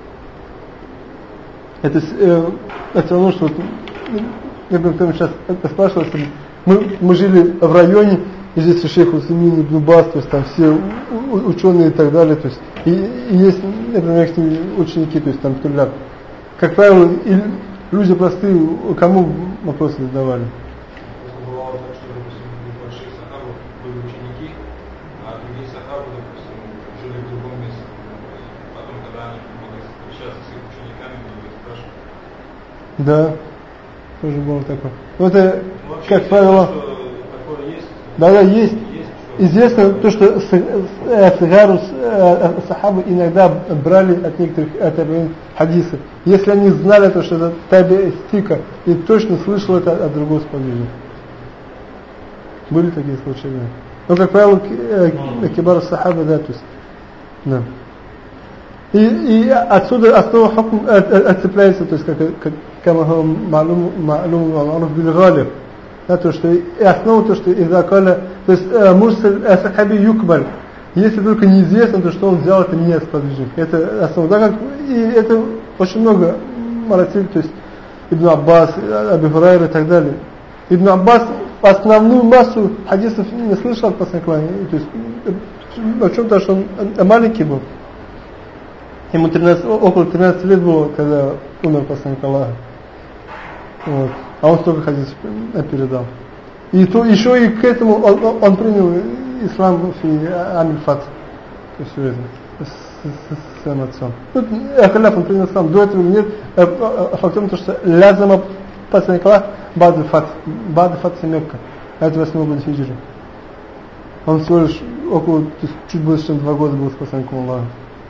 Speaker 1: Это, э, это все равно, что вот, я бы сейчас это спрашивал, мы, мы жили в районе, и здесь шейх Усаймин, Ибн Баз, то есть там все ученые и так далее, то есть и, и есть, например, ученики, то есть там туляб. Как правило, и люди простые, кому вопросы задавали?
Speaker 2: Бывало так, что, допустим, у больших сахабов были ученики, а другие сахабы, допустим, жили в другом месте. Потом, когда они могли встречаться с их учениками, они их спрашивали.
Speaker 1: Да, тоже было такое. Ну, это,
Speaker 2: Ну, вообще,
Speaker 1: как правило,
Speaker 2: что такое есть.
Speaker 1: да, да, есть.
Speaker 2: Есть, что
Speaker 1: Известно то, что сигару сахабы иногда брали от некоторых от хадисы. Если они знали то, что это таби стика, и точно слышал это от другого сподвижника. Были такие случаи, да. Но, как правило, кибар сахаба, да, то есть, да. И, и отсюда основа хукм отцепляется, то есть, как, как, как малум малум билгалиб. Да, то, что и основа то, что из-за каля, то есть мурсаль сахаби юкбаль. Если только неизвестно, то что он взял, это не сподвижник. Это основа. Да, как, и это очень много маратиль, то есть Ибн Аббас, Абу Хурайра и так далее. Ибн Аббас основную массу хадисов не слышал от посланника Аллаха. То есть о чем то, что он маленький был. Ему тринадцать, около тринадцати лет было, когда умер посланник Аллаха. Вот. А он столько хадисов передал. И то еще и к этому он, он принял ислам в Амиль-Фат. То есть это, с своим отцом. Тут Ахаляф он принял ислам. До этого нет. Фактом то, что лязама посланник Аллаха Бад-Фат. Бад-Фат Мекка. Это восьмой год хиджры. Он всего лишь около, чуть больше, чем два года был с посланником Аллаха.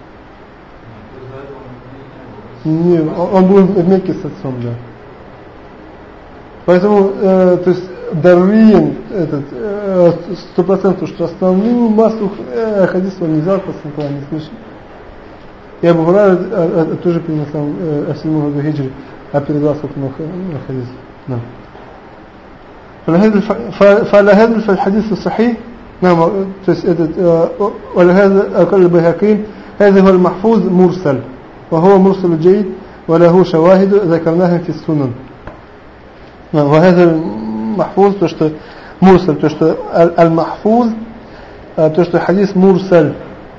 Speaker 1: Нет, он, он был в Мекке с отцом, да. Поэтому, э, то есть, Дарвин, этот, сто процентов, что основную массу э, хадисов он не взял, посланник не слышал. И Абу Хурайра э, э, тоже принял сам э, седьмого года хиджры, а передал сколько много хадисов. Да. فلهذا فالحديث الصحيح نعم ولهذا قال البيهقي هذا هو المحفوظ مرسل وهو مرسل جيد وله شواهد ذكرناها في السنن وهذا المحفوظ то что مرسل то что المحفوظ то что حديث مرسل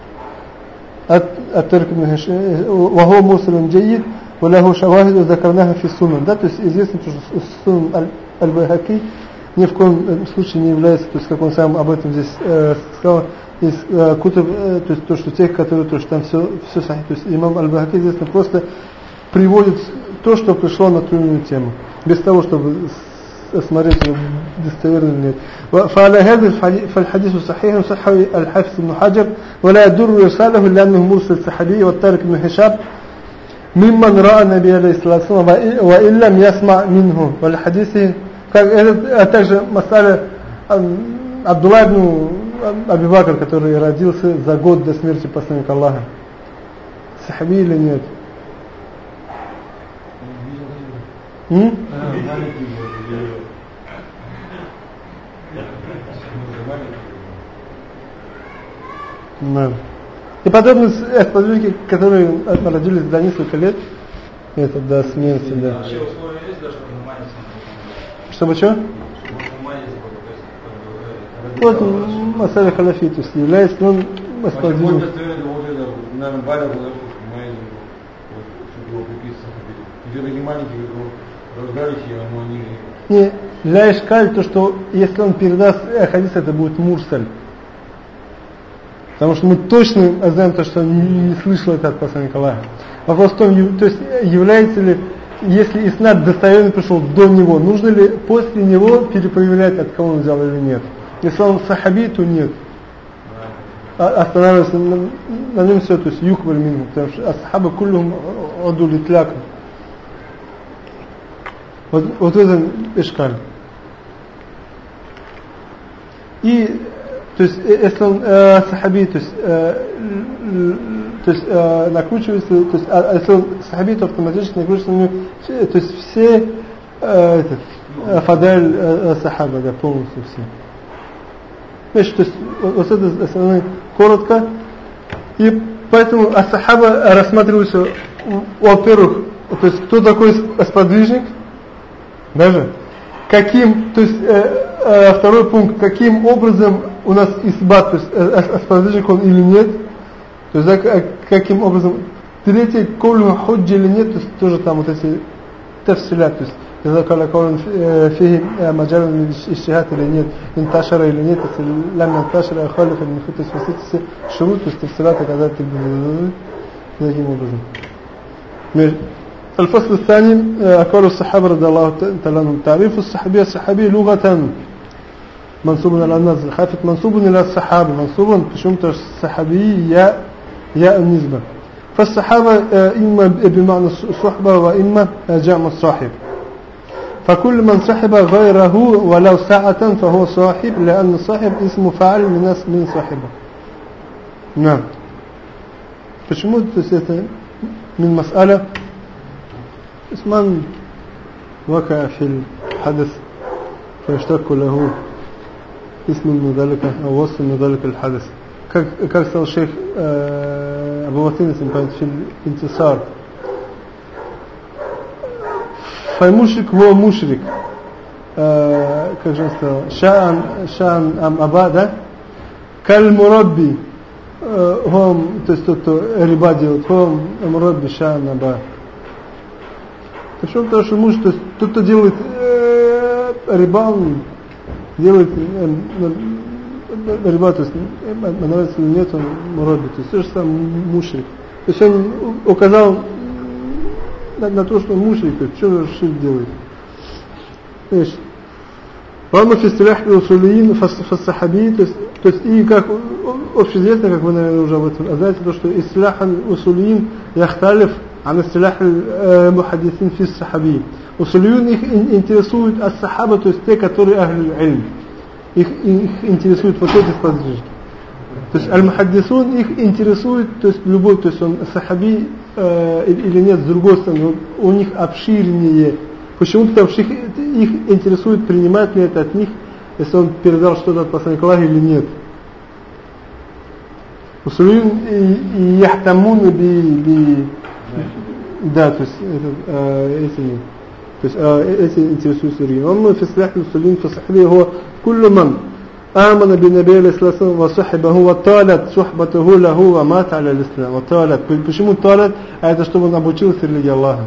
Speaker 1: الترك وهو مرسل جيد وله شواهد ذكرناها في السنن да то есть известно что сунн аль-Байхаки ни в коем случае не является, то есть как он сам об этом здесь э, сказал, из э, кутуб, э, то есть то, что тех, которые, то, что там все, все сахих, то есть имам аль-Байхаки здесь просто приводит то, что пришло на ту или иную тему, без того, чтобы смотреть, достоверно или нет. فعلى هذا فالحديث صحيح صحه الحافظ ابن حجر ولا يدر رساله لأنه مرسل سحابي والتارك بن هشام ممن رأى النبي عليه الصلاة والسلام وإن لم يسمع منه والحديث как это, а также масаля Абдулла ибн Аби Бакр, который родился за год до смерти посланника Аллаха. Сахаби или нет? М? Да. И подобные сподвижники, которые родились до несколько лет, это до смерти, да. Чтобы что? Вот масаля ханафи, то есть является он сподвижником.
Speaker 4: где такие маленькие, раздающие, но они...
Speaker 1: Не, ля ишкаль, то что если он передаст хадис, это будет мурсаль. Потому что мы точно знаем то, что он не слышал это от посланника Аллаха. Вопрос в том, то есть является ли, если иснад достоверно пришел до него, нужно ли после него перепроверять, от кого он взял или нет. Если он сахаби, то нет. Останавливается на, на нем все, то есть юкбаль мингу, потому что асхаба куллюхум уду литляка. Вот, вот это ишкаль. И, то есть, если он э, сахаби, то есть, э, то есть э, накручивается, то есть, а, если он сахаби, то автоматически накручивается на него, то есть все э, э, фадаль э, сахаба, да, полностью все. Значит, то есть, вот это основное, коротко. И поэтому ас-сахаба рассматриваются, во-первых, то есть, кто такой сподвижник, даже, каким, то есть, э, э, второй пункт, каким образом у нас исбат, то есть, э, сподвижник он или нет, то есть, да, каким образом. Третий, колю ходжи или нет, то есть, тоже там вот эти тафсилят, то есть, إذا قال قول فيه مجال للاجتهاد или нет, انتشر или нет, если لم ينتشر يخالف المفروض تثبيت شروط واستفسارات كذا таким образом. الفصل الثاني أقوال الصحابة رضي الله تعالى عنهم. تعريف الصحابي الصحابي لغة منسوب إلى النزل خافت منسوب إلى الصحابة منسوب بشمت الصحابي يا يا النسبة. فالصحابة إما بمعنى الصحبة وإما جمع الصاحب. فكل من صاحب غيره ولو ساعة فهو صاحب لأن الصاحب اسم فاعل من اسم صاحبه. نعم. Почему это من مسألة اسمان وقع في الحدث فيشتق له اسم من ذلك أو وصف من ذلك الحدث. как как сказал шейх Абу Ватин في الانتصار. فالمشرك هو مشرك آه как же он сказал شأن شأن أم أبا да كالمربي هو то есть тот кто риба делает هو مربي شأن أبا. Почему? Потому что муж, то есть тот кто делает э, риба, он делает э, риба, то есть нравится или нет, он мурабби, то есть то же самое мушрик. То есть он указал На, на то, что мушрик, что же ширк делает. Видишь? Вама фистилях и усулиин фассахаби, то есть, то есть и как общеизвестно, как вы, наверное, уже об этом знаете, то, что истилях усулиин яхталиф ан истилях мухаддисин фиссахаби. Усулиин их интересует ас-сахаба, то есть те, которые ахль ильм. Их, их интересует вот эти сподвижники. То есть аль-мухаддисун их интересует, то есть любой, то есть он сахаби э, или нет, с другой стороны, у них обширнее. Почему? Потому что их, их интересует, принимает ли это от них, если он передал что-то от посланника Аллаха или нет. Усулиин яхтамун би да, то есть это, эти то есть эти интересуются другими. Он фислях усулиин фасахби его куллуман آمن بالنبي عليه الصلاة والسلام وصحبه وطالت صحبته له ومات على الإسلام. وطالت. Почему طالت? А это чтобы он обучился религии Аллаха.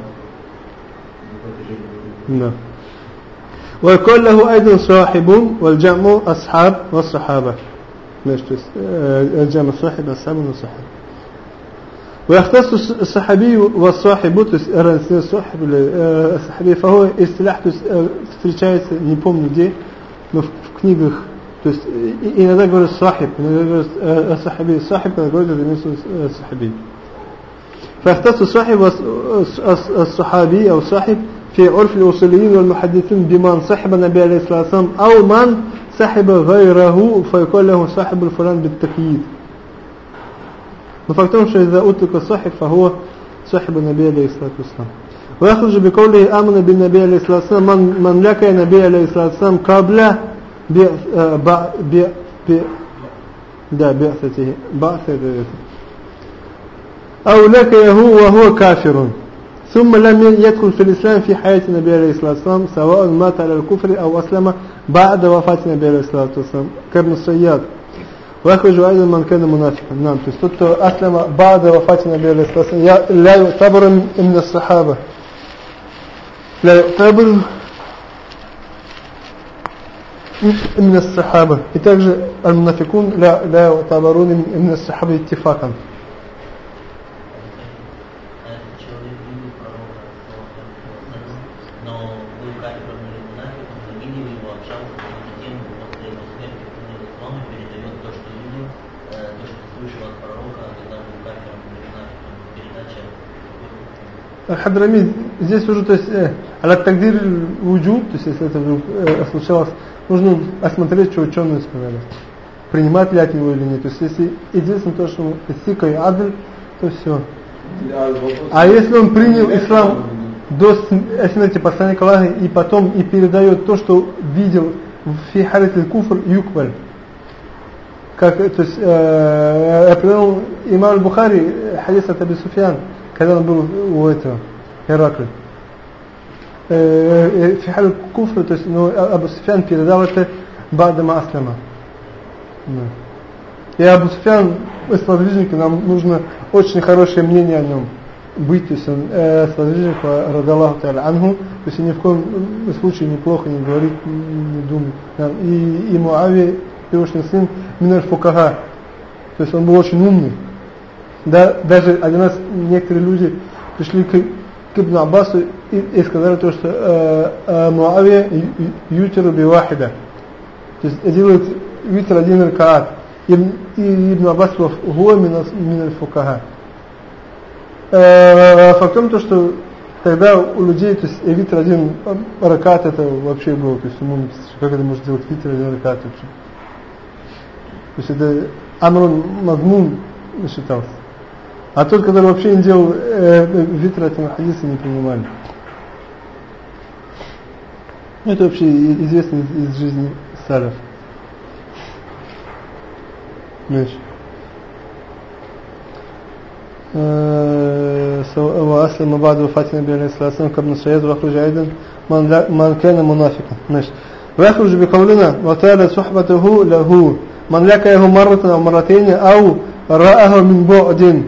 Speaker 1: Да. ويقول له أيضا صاحب والجمع أصحاب والصحابة. ماشي. الجمع صاحب أصحاب والصحابة. ويختص الصحابي والصاحب, то есть صاحب الصحابي, فهو اصطلاح, то есть встречается, не помню где, но в книгах. То есть иногда говорят сахиб, иногда говорят э, сахаби. Сахиб, когда говорят, это имеется э, сахаби. فاختص صاحب الصحابي أو صاحب في عرف الأصوليين والمحدثين بمن صاحب النبي عليه الصلاة والسلام أو من صاحب غيره فيقول له صاحب الفلان بالتقييد. وفاكتهم شيء إذا أطلق الصاحب فهو صاحب النبي عليه الصلاة والسلام. ويخرج بقوله آمن بالنبي عليه الصلاة والسلام من, من لقى النبي عليه الصلاة والسلام قبل بي بي بي ده بعثته بعثته أو لقيه وهو كافر ثم لم يدخل في الإسلام في حياة النبي عليه الصلاة والسلام سواء مات على الكفر أو أسلم بعد وفاة النبي عليه الصلاة والسلام كابن الصياد. ويخرج أيضا من كان منافقا. نعم تستطيع أسلم بعد وفاة النبي عليه الصلاة والسلام لا يعتبر من الصحابة. لا يعتبر من الصحابة. И также المنافقون لا لا يعتبرون من الصحابة اتفاقا. Хадрамид, здесь уже, то есть, аль тагдир вуджуд, то есть, если это вдруг э, случалось, нужно осмотреть, что ученые сказали. Принимать ли от него или нет. То есть, если единственное то, что сика и адль, то все. А если он принял ислам до смерти посланника Аллаха и потом и передает то, что видел в фихалит аль-куфр юкбаль. Как, то есть, э, я привел имам аль-Бухари, хадис от Аби Суфьян, когда он был у этого Иракля. Э, в фихалит аль-куфр, то есть, ну, Абу Суфьян передал это бадама аслама. И Абу Суфьян, сподвижники, нам нужно очень хорошее мнение о нем быть, то есть он э, сподвижник радаллаху та'аля анху, то есть ни в коем случае неплохо не говорит, не думает. И, и Муавия, его сын, миналь фукаха, то есть он был очень умный. Да, даже один раз некоторые люди пришли к, к Ибн Аббасу и, и сказали то, что э, э, Муавия ютиру би вахида, то есть делает витр один ракаат. И, и Ибн Аббас был гуа миналь фукаха. Факт в том, то, что тогда у людей, то есть витр один ракат, это вообще было, то есть ему, как это может делать витр один ракат вообще. То есть это амрун мадмун считался. А тот, который вообще не делал э, витр один хадиса, не принимали. Это вообще известно из, из жизни салаф. ماشي. وأسلم بعد وفاة النبي عليه الصلاة والسلام كابن سعيد ويخرج أيضا من, من كان منافقا. ماشي. ويخرج بقولنا وتالت صحبته له من لقيه مرة أو مرتين أو رآه من بعد.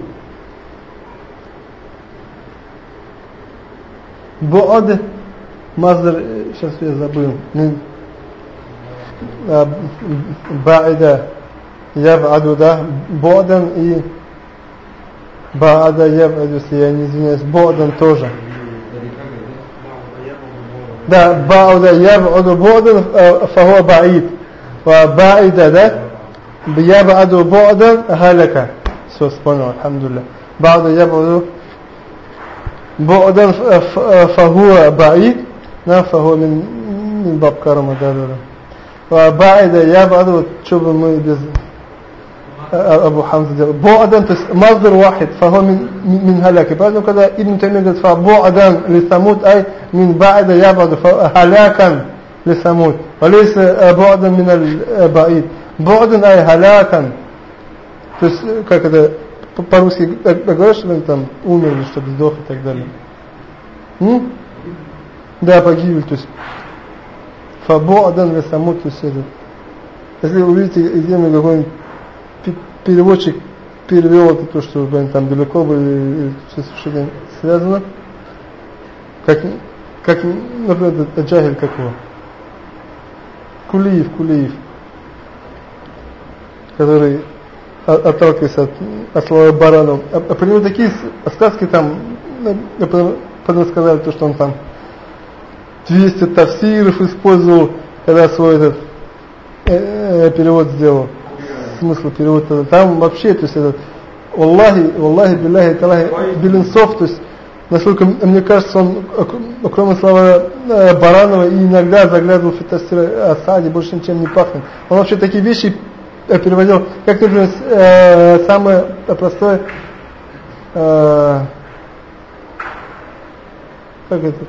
Speaker 1: بعد مصدر сейчас я забыл. بعد يبعد ده بعدا и بعد يبعد, если я не извиняюсь, بعدا тоже. Да, بعد يبعد بعدا فهو بعيد. وبعد ده يبعد بعدا هلك. все, вспомнил, الحمد بعد يبعد بعدا فهو بعيد. نعم, فهو من من باب كرم ده. وبعد يبعد, что бы мы без أبو حمزة بعدا, то есть مصدر واحد فهو من من هلاك. поэтому когда Ибн Таймия говорит فبعدا لثمود أي من بعد يبعد هلاكا لثمود وليس بعدا من البعيد. بعدا أي هلاكا, то есть как это по-русски говоришь, что там умерли, чтобы сдох и так далее. М? Да, погибель, то есть فبعدا لثمود, то есть это. Если вы увидите где-нибудь какой-нибудь переводчик перевел это то, что блин, там далеко были, что-то связано, как, как, например, Джахиль, как его, Кулиев, Кулиев, который отталкивается от, от слова баранов. А, а при нему такие сказки там, потом сказали, то, что он там двести тафсиров использовал, когда свой этот э, перевод сделал. Смысл перевода там вообще, то есть этот Аллахи, Аллахи, Билляхи, Талахи, Беленцов, то есть насколько мне кажется, он кроме слова Баранова и иногда заглядывал в тафсир Асади, больше ничем не пахнет. Он вообще такие вещи переводил, как, например, э, самое простое, э, как это?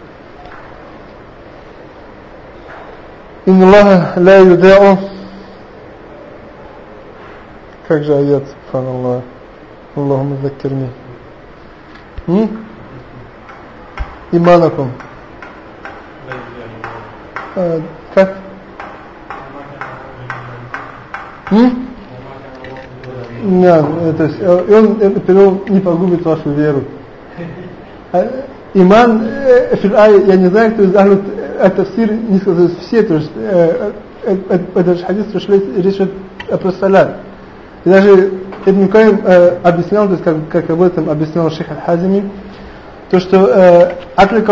Speaker 1: Инна Аллаха ла юдау. Как же аят, субханаллах. Аллахумма заккирни. Иманакум. А, как? М? Да, то есть он перевел, не погубит вашу веру. иман э, фил-ай, я не знаю, кто из ахлю ат-тафсир не сказал все, то есть э, э, э, это же хадис, что речь идет про салат. И даже Ибн Кайм э, объяснял, то есть как, как об этом объяснял шейх Аль-Хазими, то что أطلق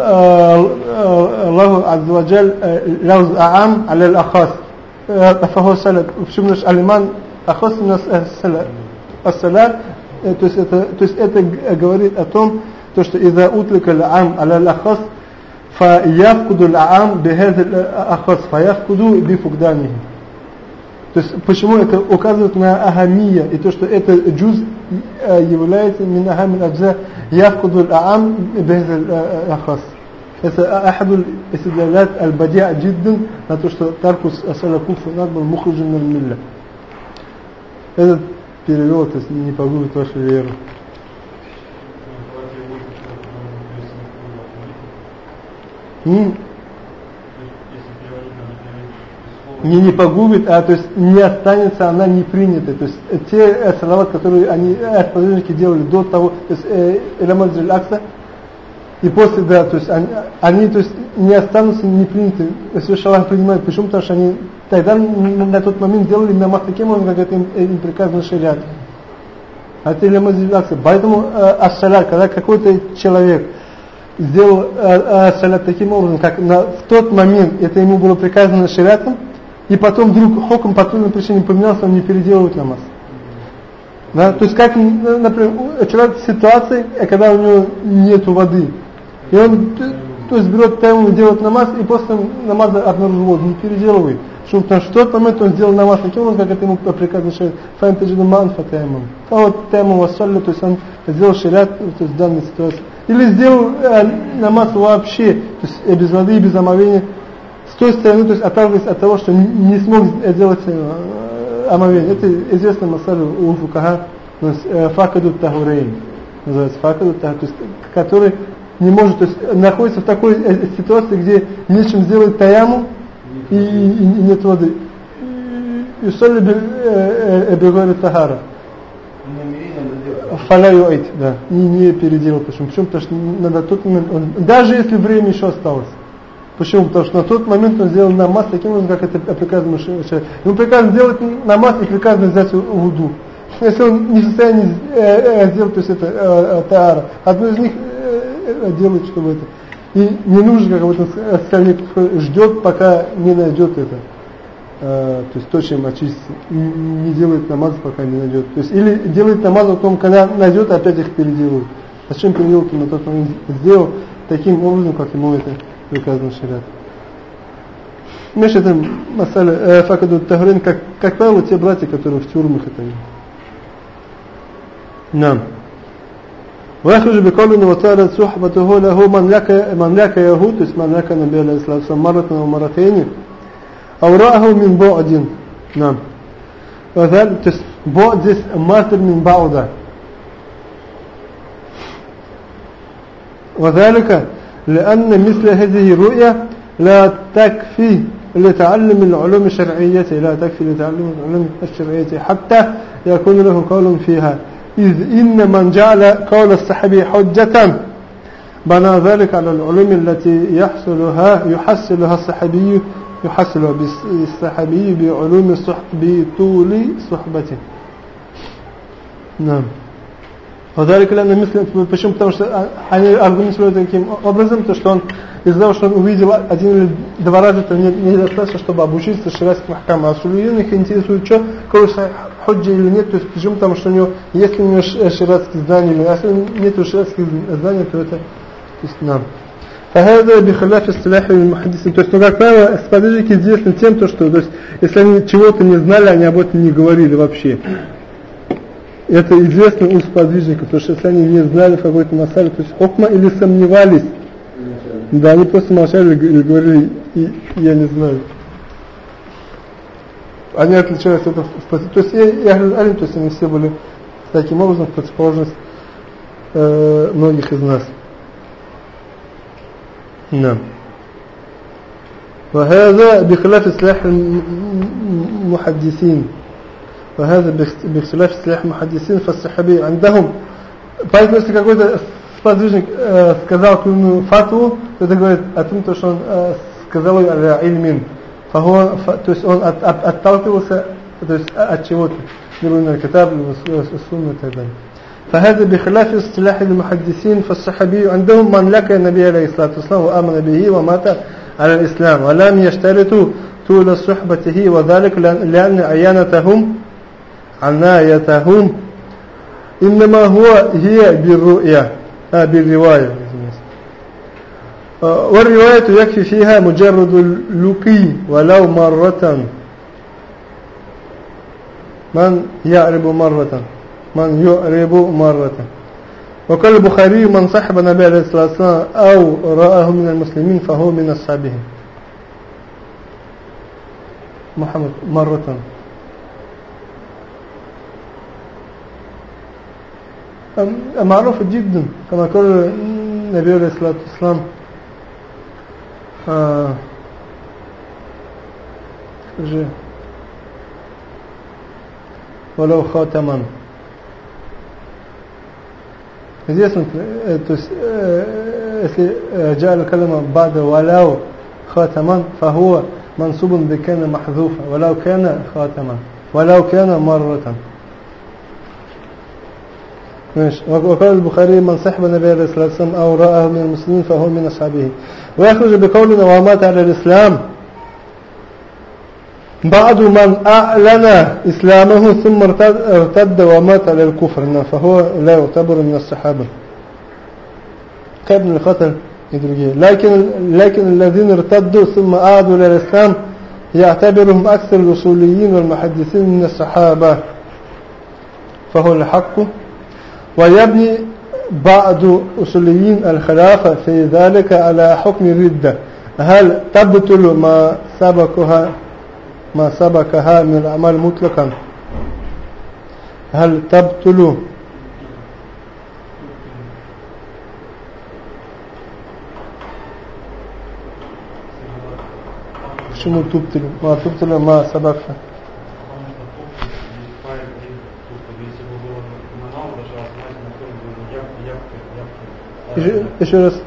Speaker 1: الله عز وجل لفظ أعام على الأخص فهو سلب. Почему наш алиман أخص у нас السلام, то есть это, то есть это говорит о том, то что إذا أطلق العام على الأخص فيفقد العام بهذا الأخص فيفقد بفقدانه. То есть почему это указывает на ахамия и то, что это джуз является мин ахамил аджа явкуду аль-аам бихаза аль-ахас. Это ахаду истидлалат аль-бадиа джиддан на то, что тарку асаля куфр надбал мухраджин милля. Этот перевел, то есть не погубит вашу веру. Не, не погубит, а то есть не останется, она не принята. То есть те э, салават, которые они э, подвижники делали до того, то есть Иламад э, Акса, и после, да, то есть они, они то есть, не останутся, не приняты. Если Аллах принимает, почему? Потому что они тогда на, на тот момент делали намаз таким образом, как это им, им приказано шариат. А это Иламад Акса. Поэтому э, ас-салят, когда какой-то человек сделал э, э, салят таким образом, как на, в тот момент это ему было приказано шариатом, и потом вдруг хоком по трудной причине поменялся, он не переделывает намаз. Да? То есть как, например, человек в ситуации, когда у него нету воды, и он то есть берет тайму, делает намаз, и после намаза обнаружил воду, не переделывает. Почему? Потому что в тот момент он сделал намаз таким образом, как это ему приказано шариат. Файн таджиду ман фатаймам. А вот тайму вассалли, то есть он сделал шариат, то есть в данной ситуации. Или сделал э, намаз вообще, то есть без воды и без омовения, с той стороны, то есть отталкиваясь от того, что не смог сделать э, омовение. Это известный масаль у фукаха, э, факаду тахурейн, называется факаду тахурейн, то есть который не может, то есть находится в такой э, ситуации, где нечем сделать таяму и, и, и нет воды. И соль бегори тахара. Фаляюайт, да, не, не переделал. Почему? Почему? Потому что на тот момент, он, даже если время еще осталось. Почему? Потому что на тот момент он сделал намаз таким образом, как это приказано шариат. Ему приказано сделать намаз и приказано взять вуду. Если он не в состоянии э, э, сделать, то есть это э, таара, одно из них э, делает, чтобы это. И не нужно, как об этом сказали, ждет, пока не найдет это. Uh, то есть то, чем очистится, не делает намаз, пока не найдет. То есть или делает намаз, а потом, когда найдет, опять их переделывает. А зачем переделывать, на тот момент сделал таким образом, как ему это приказано шариат. Между этим, масаля факаду тахурейн, как, как правило, те братья, которые в тюрьмах это. Нам. ويخرج بقول وتارة صحبته له مملكة مملكة يهود, то есть مملكة النبي عليه الصلاة والسلام مرة ومرتين. أوراءه من بعد. نعم. وذلك то есть بعد здесь مصدر من بعد. وذلك لأن مثل هذه الرؤية لا تكفي لتعلم العلوم الشرعية لا تكفي لتعلم العلوم الشرعية حتى يكون له قول فيها إذ إن من جعل قول الصحابي حجة بنى ذلك على العلوم التي يحصلها يحصلها الصحابي يحصلها بالصحابي بعلوم الصحب طول صحبته. نعم. وذلك لأن مثل почему? Потому что они аргументируют таким образом, то что он из-за того, что он увидел один или два раза, то недостаточно, чтобы обучиться шариатским ахкамам. А сулейн их интересует, что какой худжа или нет, то есть почему? Потому что у него, если у него шариатские знания, или если нет шариатских знаний, то это, то есть нам. فهذا بخلاف السلاح المحدثين. То есть, ну, как правило, сподвижники известны тем, то, что, то есть, если они чего-то не знали, они об этом не говорили вообще. Это известно у сподвижников, потому что если они не знали в какой-то масале, то есть хукма или сомневались, да, они просто молчали или говорили, и, я не знаю. Они отличаются от этого. То есть, я говорю, то есть они все были таким образом в противоположность э, многих из нас. نعم. وهذا بخلاف سلاح المحدثين وهذا باختلاف سلاح المحدثين فالصحابي عندهم. Поэтому если какой-то сподвижник э, сказал ему фатву, это говорит о том, что он э, сказал о ильмин. Фаху, фа, то есть он от, от, отталкивался, то есть от чего-то, либо на китаб, либо сунну и так далее. فهذا بخلاف اصطلاح المحدثين فالصحابي عندهم من لقى النبي عليه الصلاة والسلام وآمن به ومات على الإسلام ولم يشترطوا طول صحبته وذلك لأن عيانتهم عنايتهم إنما هو هي بالرؤية آه بالرواية آه والرواية يكفي فيها مجرد اللقي ولو مرة من يعرب مرة من يعرب مرة. وقال البخاري من صحب النبي عليه الصلاة والسلام أو رآه من المسلمين فهو من أصحابه. محمد مرة معروف جدا كما قال النبي عليه الصلاة والسلام آه ولو خاتما. Здесь, то есть, если جاء الكلمة بعد ولو خاتما فهو منصوب بكان محذوفا ولو كان خاتما ولو كان مرة. ماشي. وقال البخاري من صحب النبي عليه الصلاة والسلام أو رآه من المسلمين فهو من أصحابه. ويخرج بقولنا ومات على الإسلام بعد من أعلن إسلامه ثم ارتد ومات على الكفر فهو لا يعتبر من الصحابة كابن الخطر لكن لكن الذين ارتدوا ثم أعادوا إلى الإسلام يعتبرهم أكثر الأصوليين والمحدثين من الصحابة فهو الحق. ويبني بعض أصوليين الخلافة في ذلك على حكم الردة هل تبطل ما سبقها ما سبقها من الأعمال مطلقا هل تبطل شنو تبطل ما تبطل ما سبقها еще раз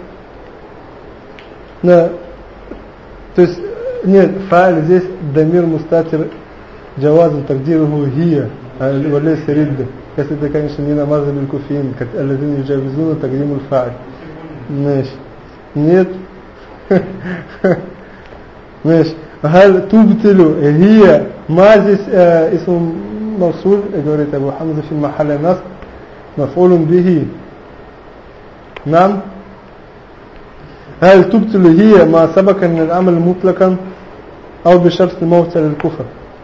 Speaker 1: на то есть нет фаиль здесь дамир мустатир джавазан тагдируху хия وليس رد если это конечно не намаз بالكوفيين الذين يجاوزون تقديم الفاعل ماشي нет ماشي هل تبطل هي ما здесь اسم موصول говорит أبو حمزة في محل نصب مفعول به نعم هل تبطل هي ما سبق من العمل مطلقا أو بشرط الموت للكفر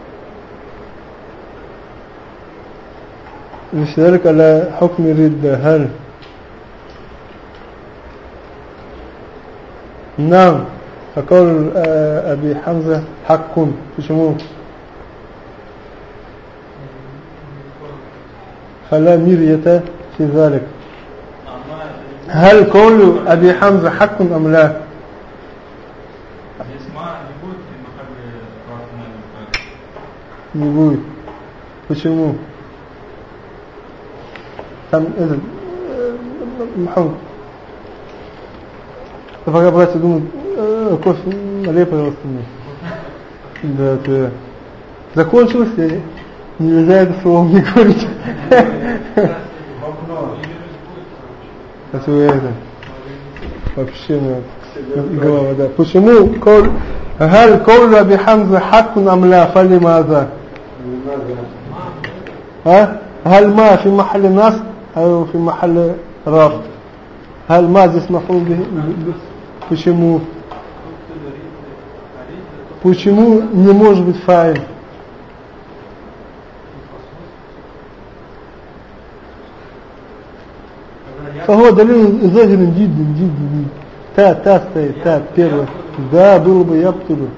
Speaker 1: لذلك على حكم الردة هل نعم فقول أبي حمزة حق في شمول فلا مرية في ذلك هل قول أبي حمزة حق أم لا не будет почему там это Мухаммад пока братья думают кофе налей пожалуйста мне да ты закончилось нельзя это слово мне говорить это вообще голова да почему هل قول أبي حمزة حق أم لا فلماذا ها هل ما في محل نصب أو في محل رفع هل ما здесь مفعول به почему почему не может быть фаиль فهو دليل ظاهر جدا جدا تا تا стоит та первый да было бы يبطل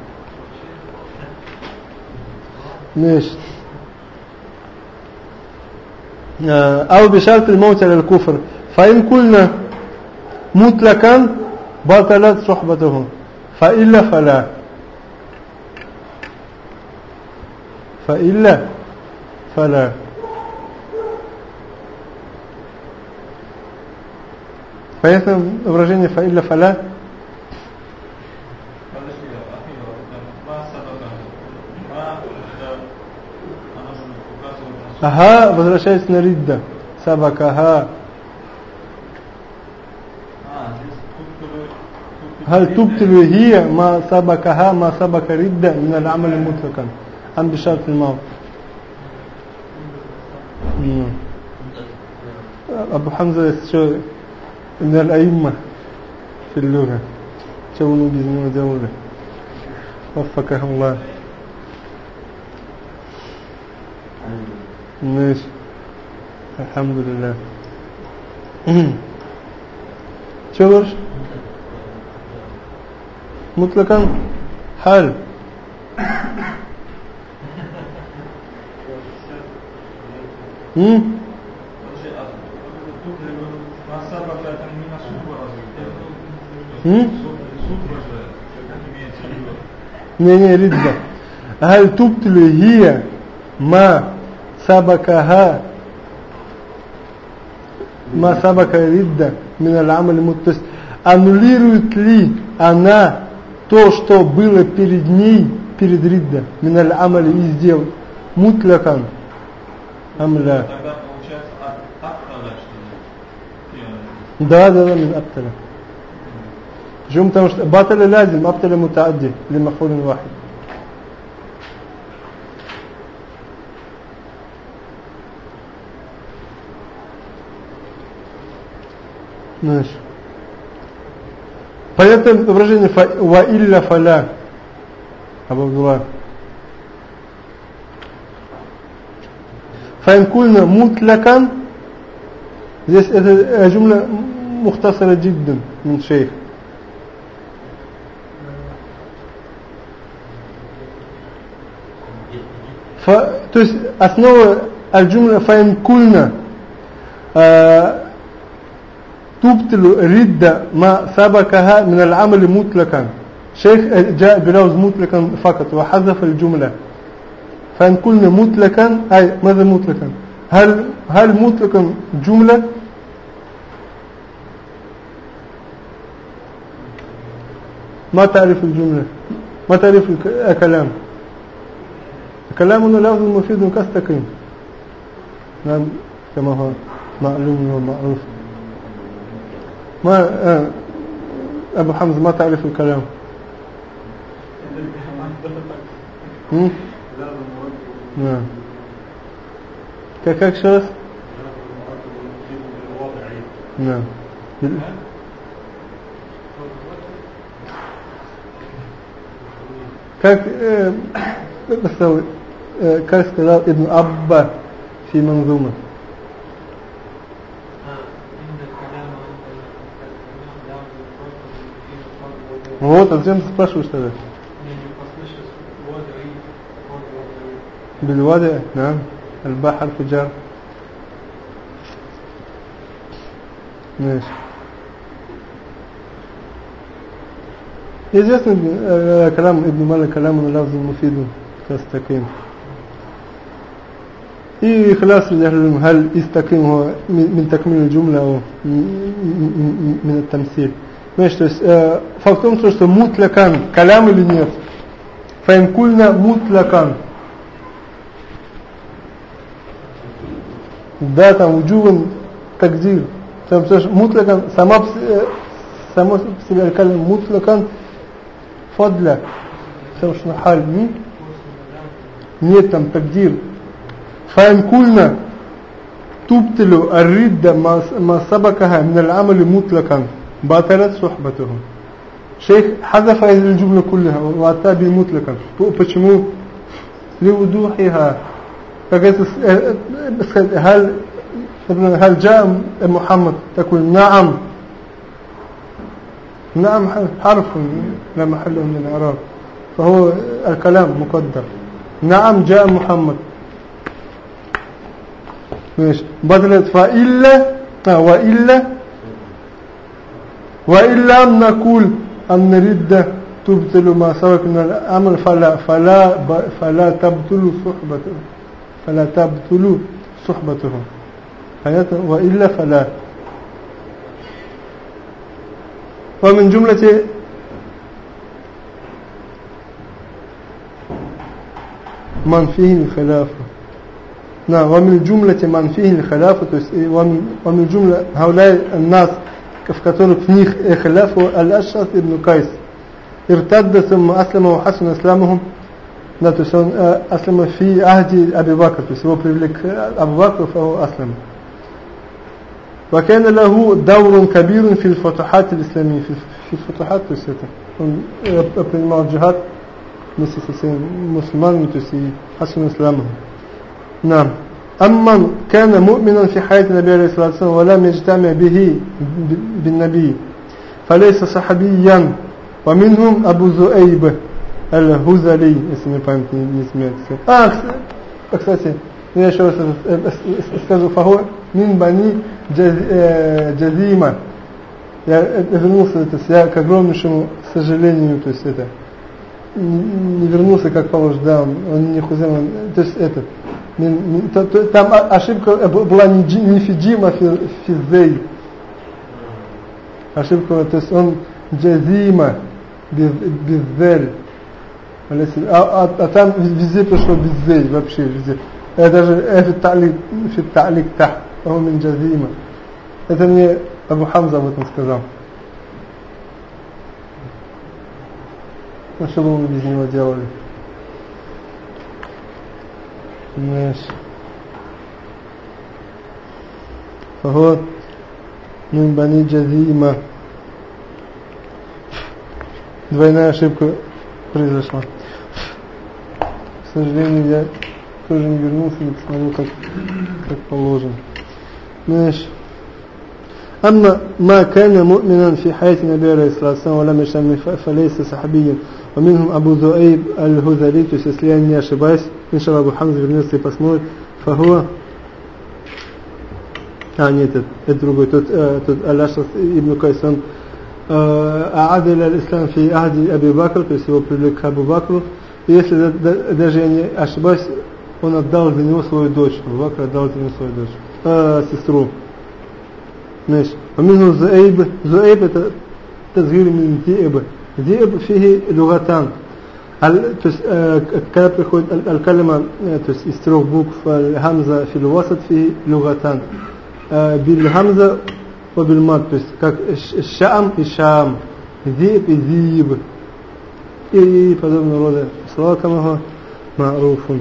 Speaker 1: ماشي أو بشرط الموت على الكفر فإن قلنا مطلقا بطلت صحبته فإلا فلا فإلا فلا Понятно выражение фаилля фаля? Ага, возвращается на ридда. Сабакаха. هل تبطل هي ما سبقها ما سبق ردة من العمل مطلقا أم بشرط الموت؟ أبو حمزة شو من الأئمة في اللغة شو بيزنوا دولة وفقه الله. ماشي الحمد لله. شو ورش مطلقا حال هم هم не не ردة. هل تبطل هي ما سبقها ما سبق ردة من العمل المتصل. Аннулирует ли она то, что было перед ней, перед ридда, миналь амали из дел, мутлякан, амля.
Speaker 2: Тогда получается аттала, что ли?
Speaker 1: Да, да, да, мин аттала. Почему? Потому что баталя лазим, аттала мутаадди, ли мафулин вахид. Знаешь. Понятно выражение ва илля фаля. Абу Абдулла. Фаинкульна мутлякан. Здесь это джумла мухтасара джиддан мин шейх. То есть основа аль-джумла фаинкульна تبطل ردة ما سبقها من العمل مطلقا. شيخ جاء بلفظ مطلقا فقط وحذف الجملة. فإن قلنا مطلقا أي ماذا مطلقا؟ هل هل مطلقا جملة؟ ما تعرف الجملة؟ ما تعرف الكلام؟ الكلام أنه لفظ مفيد كاستقيم. نعم كما هو معلوم ومعروف. ما آه أبو حمزة ما تعرف الكلام. هم؟ نعم. كيف شخص؟ نعم. كيف بسوي كيف قال ابن أبا في منظومة. Вот, а зачем ты спрашиваешь тогда? بالوضع نعم الباء حرف جر ماشي. известно كلام ابن مالك كلام لفظ مفيد كاستقيم. и خلاص هل استقيم هو من تكميل الجملة أو من التمثيل. Значит, то есть, э, факт в том, что мутлякан, калям или нет. Фаинкульна мутлякан. Да, там уджуван тагдир. Там что мутлякан, сама сама себе калям мутлякан фадля. Потому что халь нет там тагдир. Фаинкульна тубтилу арридда ма сабакаха мин аль-амали мутлякан. بطلت صحبته. شيخ حذف هذه الجملة كلها وأتى بمطلقا. почему؟ لوضوحها. هل هل جاء محمد تقول نعم نعم حرف لا محل من الإعراب فهو الكلام مقدر. نعم جاء محمد ماشي. بطلت فإلا وإلا وإن لم نقول أن ردة تبطل ما سبق من الأمر فلا فلا فلا تبطل صحبته فلا تبطل صحبته وإلا فلا ومن جملة من فيه الخلافة. نعم ومن جملة من فيه الخلافة ومن جملة هؤلاء الناس в которых в них خلاف الأشعث ابن قيس ارتد ثم أسلم وحسن إسلامهم. Да, то есть он أسلم في عهد أبي بكر, то есть его привели к Абу Бакру, فهو أسلم. وكان له دور كبير في الفتوحات الإسلامية, في الفتوحات, то есть это он принимал джихад вместе со всеми мусульманами, то есть и حسن إسلامهم. نعم. أما كان مؤمنا في حياة النبي عليه الصلاة والسلام ولم يجتمع به بالنبي فليس صحابيا. ومنهم أبو ذؤيب الهذلي, если мне память не изменяет. А, кстати, я еще раз скажу, فهو من بني جذيمة. Я вернулся, то есть я к огромнейшему сожалению, то есть это не вернулся как положено, да, он, он не хузем, то есть это там ошибка была не фиджим, а физей. Ошибка, то есть он джазима беззель. А, а, а там везде пришло беззель, вообще везде. Я даже в та'лик тах, он мин джазима. Это мне Абу Хамза об этом сказал. Ну что бы мы без него делали? Знаешь. Вот. Мин бани джазима. Двойная ошибка произошла. К сожалению, я тоже не вернулся, не посмотрел, как, как положено. Знаешь. أما ما كان مؤمنا في حياة النبي عليه الصلاة والسلام ولم يشتم فليس صحابيا. ومنهم أبو ذؤيب الهذلي, то есть если я не ошибаюсь, иншаллах Абу Хамза вернется и посмотрит, فهو а нет, это, это другой, тот, э, тот Аль-Ашрас ибн Кайс, он أعاد إلى الإسلام في عهد أبي بكر, то есть его привели к Абу Бакру, и если да, да, даже я не ошибаюсь, он отдал за него свою дочь, Абу Бакр отдал за него свою дочь, э, сестру. Значит, ومنه زؤيب, زؤيب это تزغير من ذئب, ذئب فيه لغتان, то есть когда приходит аль-калима, то есть из трех букв хамза фил васат фи лугатан, бил хамза wa bil мад, то есть как шаам и шаам, ذئب и ذиб и подобного рода слова, камаха ма'руфун.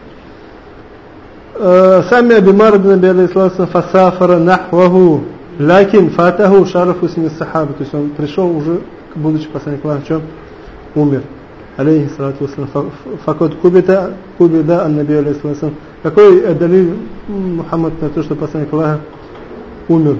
Speaker 1: سمع بمر بن النبي عليه الصلاة والسلام فسافر نحوه لكن فاته شرف اسم الصحابة, то есть он пришел уже, будучи посланником Аллаха, что умер, алейхи салату вассалам. Факот кубита кубида ан-наби алейхи салату вассалам. Какой далиль Мухаммад на то, что посланник Аллаха умер?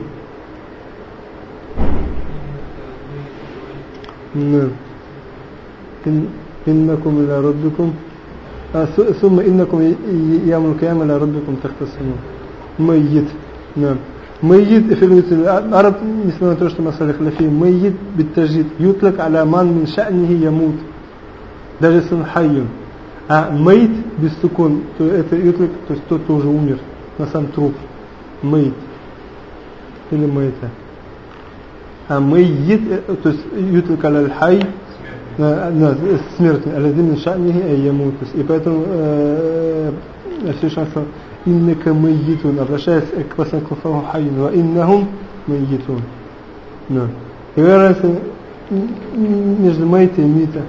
Speaker 1: Иннакум иля раббикум ثم إنكم يوم القيامة إلى ربكم تختصمون. ميت. نعم. ميت في العرب نسمع ترشح مسألة خلافية. ميت بالتجديد يطلق على من من شأنه يموت. даже если он хайюн. А мейт без сукун, то это ютлик, то есть тот, кто уже умер, на сам труп. Мейт. Или мейта. А мейт, то есть ютлик аль-хай, смертный, аль-дин ша'нихи айямут. И поэтому Всевышний сказал: иннака мейитун, обращаясь к посланнику фаху хайюн, ва иннахум мейитун. И разница между мейта и мита.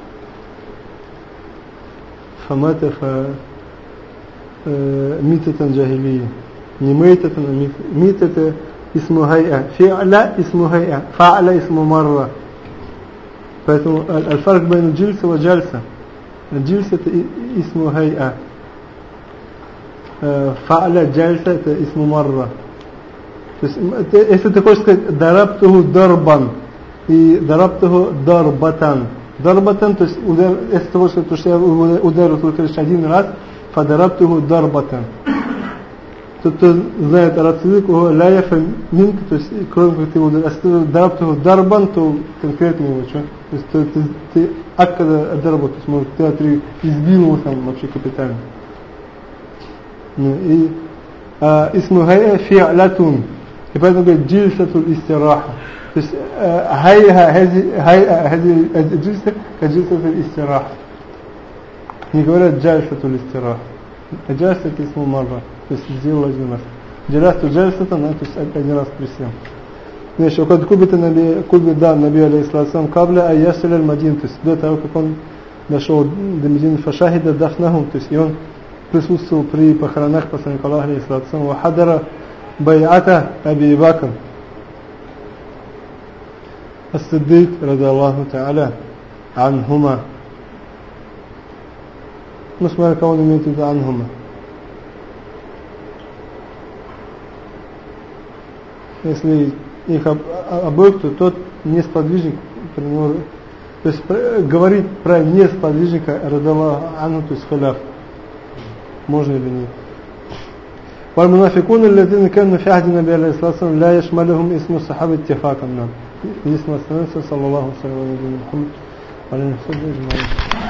Speaker 1: فمات ف ميتة جاهلية. не ميتة, а ميتة اسم هيئة, فعل اسم هيئة, فعل اسم مرة. поэтому الفرق بين الجلسة وجلسة. الجلسة اسم هيئة, فعل جلسة это اسم مرة. то есть если ты хочешь сказать ضربته ضربا и ضربته ضربة, дарбатан, то есть удар, если того, что, то, что я ударил только лишь один раз, фадарабтуху дарбатан. Тот, кто знает арабский язык, ля яфа минка, то есть кроме как ты его ударил, если ты дарабтуху дарбан, то конкретно его, что? То есть ты, ты, ты аккада дарбат, то есть может ты, ты избил его там вообще капитально. И исму хайя фи'латун. И поэтому говорит джильсатуль истираха. То есть هيئة هذه هيئة هذه الجلسة كجلسة الاستراحة. Не говорят جلسة الاستراحة. جلسة اسمه مرة. То есть сделал один раз. جلست جلسة, то есть один раз присел. Значит, وقد كبت النبي كبت да النبي عليه الصلاة والسلام قبل أن يصل المدينة, то есть до того, как он дошел до Медины, فشهد دفنهم, то есть и он присутствовал при похоронах посланника Аллаха алейхи салату вассалам, وحضر بيعة أبي بكر الصديق رضي الله تعالى عنهما. Ну, смотря кого он имеет в виду عنهما. Если их обоих, то тот несподвижник, то есть говорить про несподвижника радаллаху анху, то есть халяф, можно или нет. والمنافقون الذين كانوا في عهد النبي عليه الصلاة والسلام لا يشملهم اسم الصحابة اتفاقا. Здесь мы остановимся. صلى الله عليه وسلم.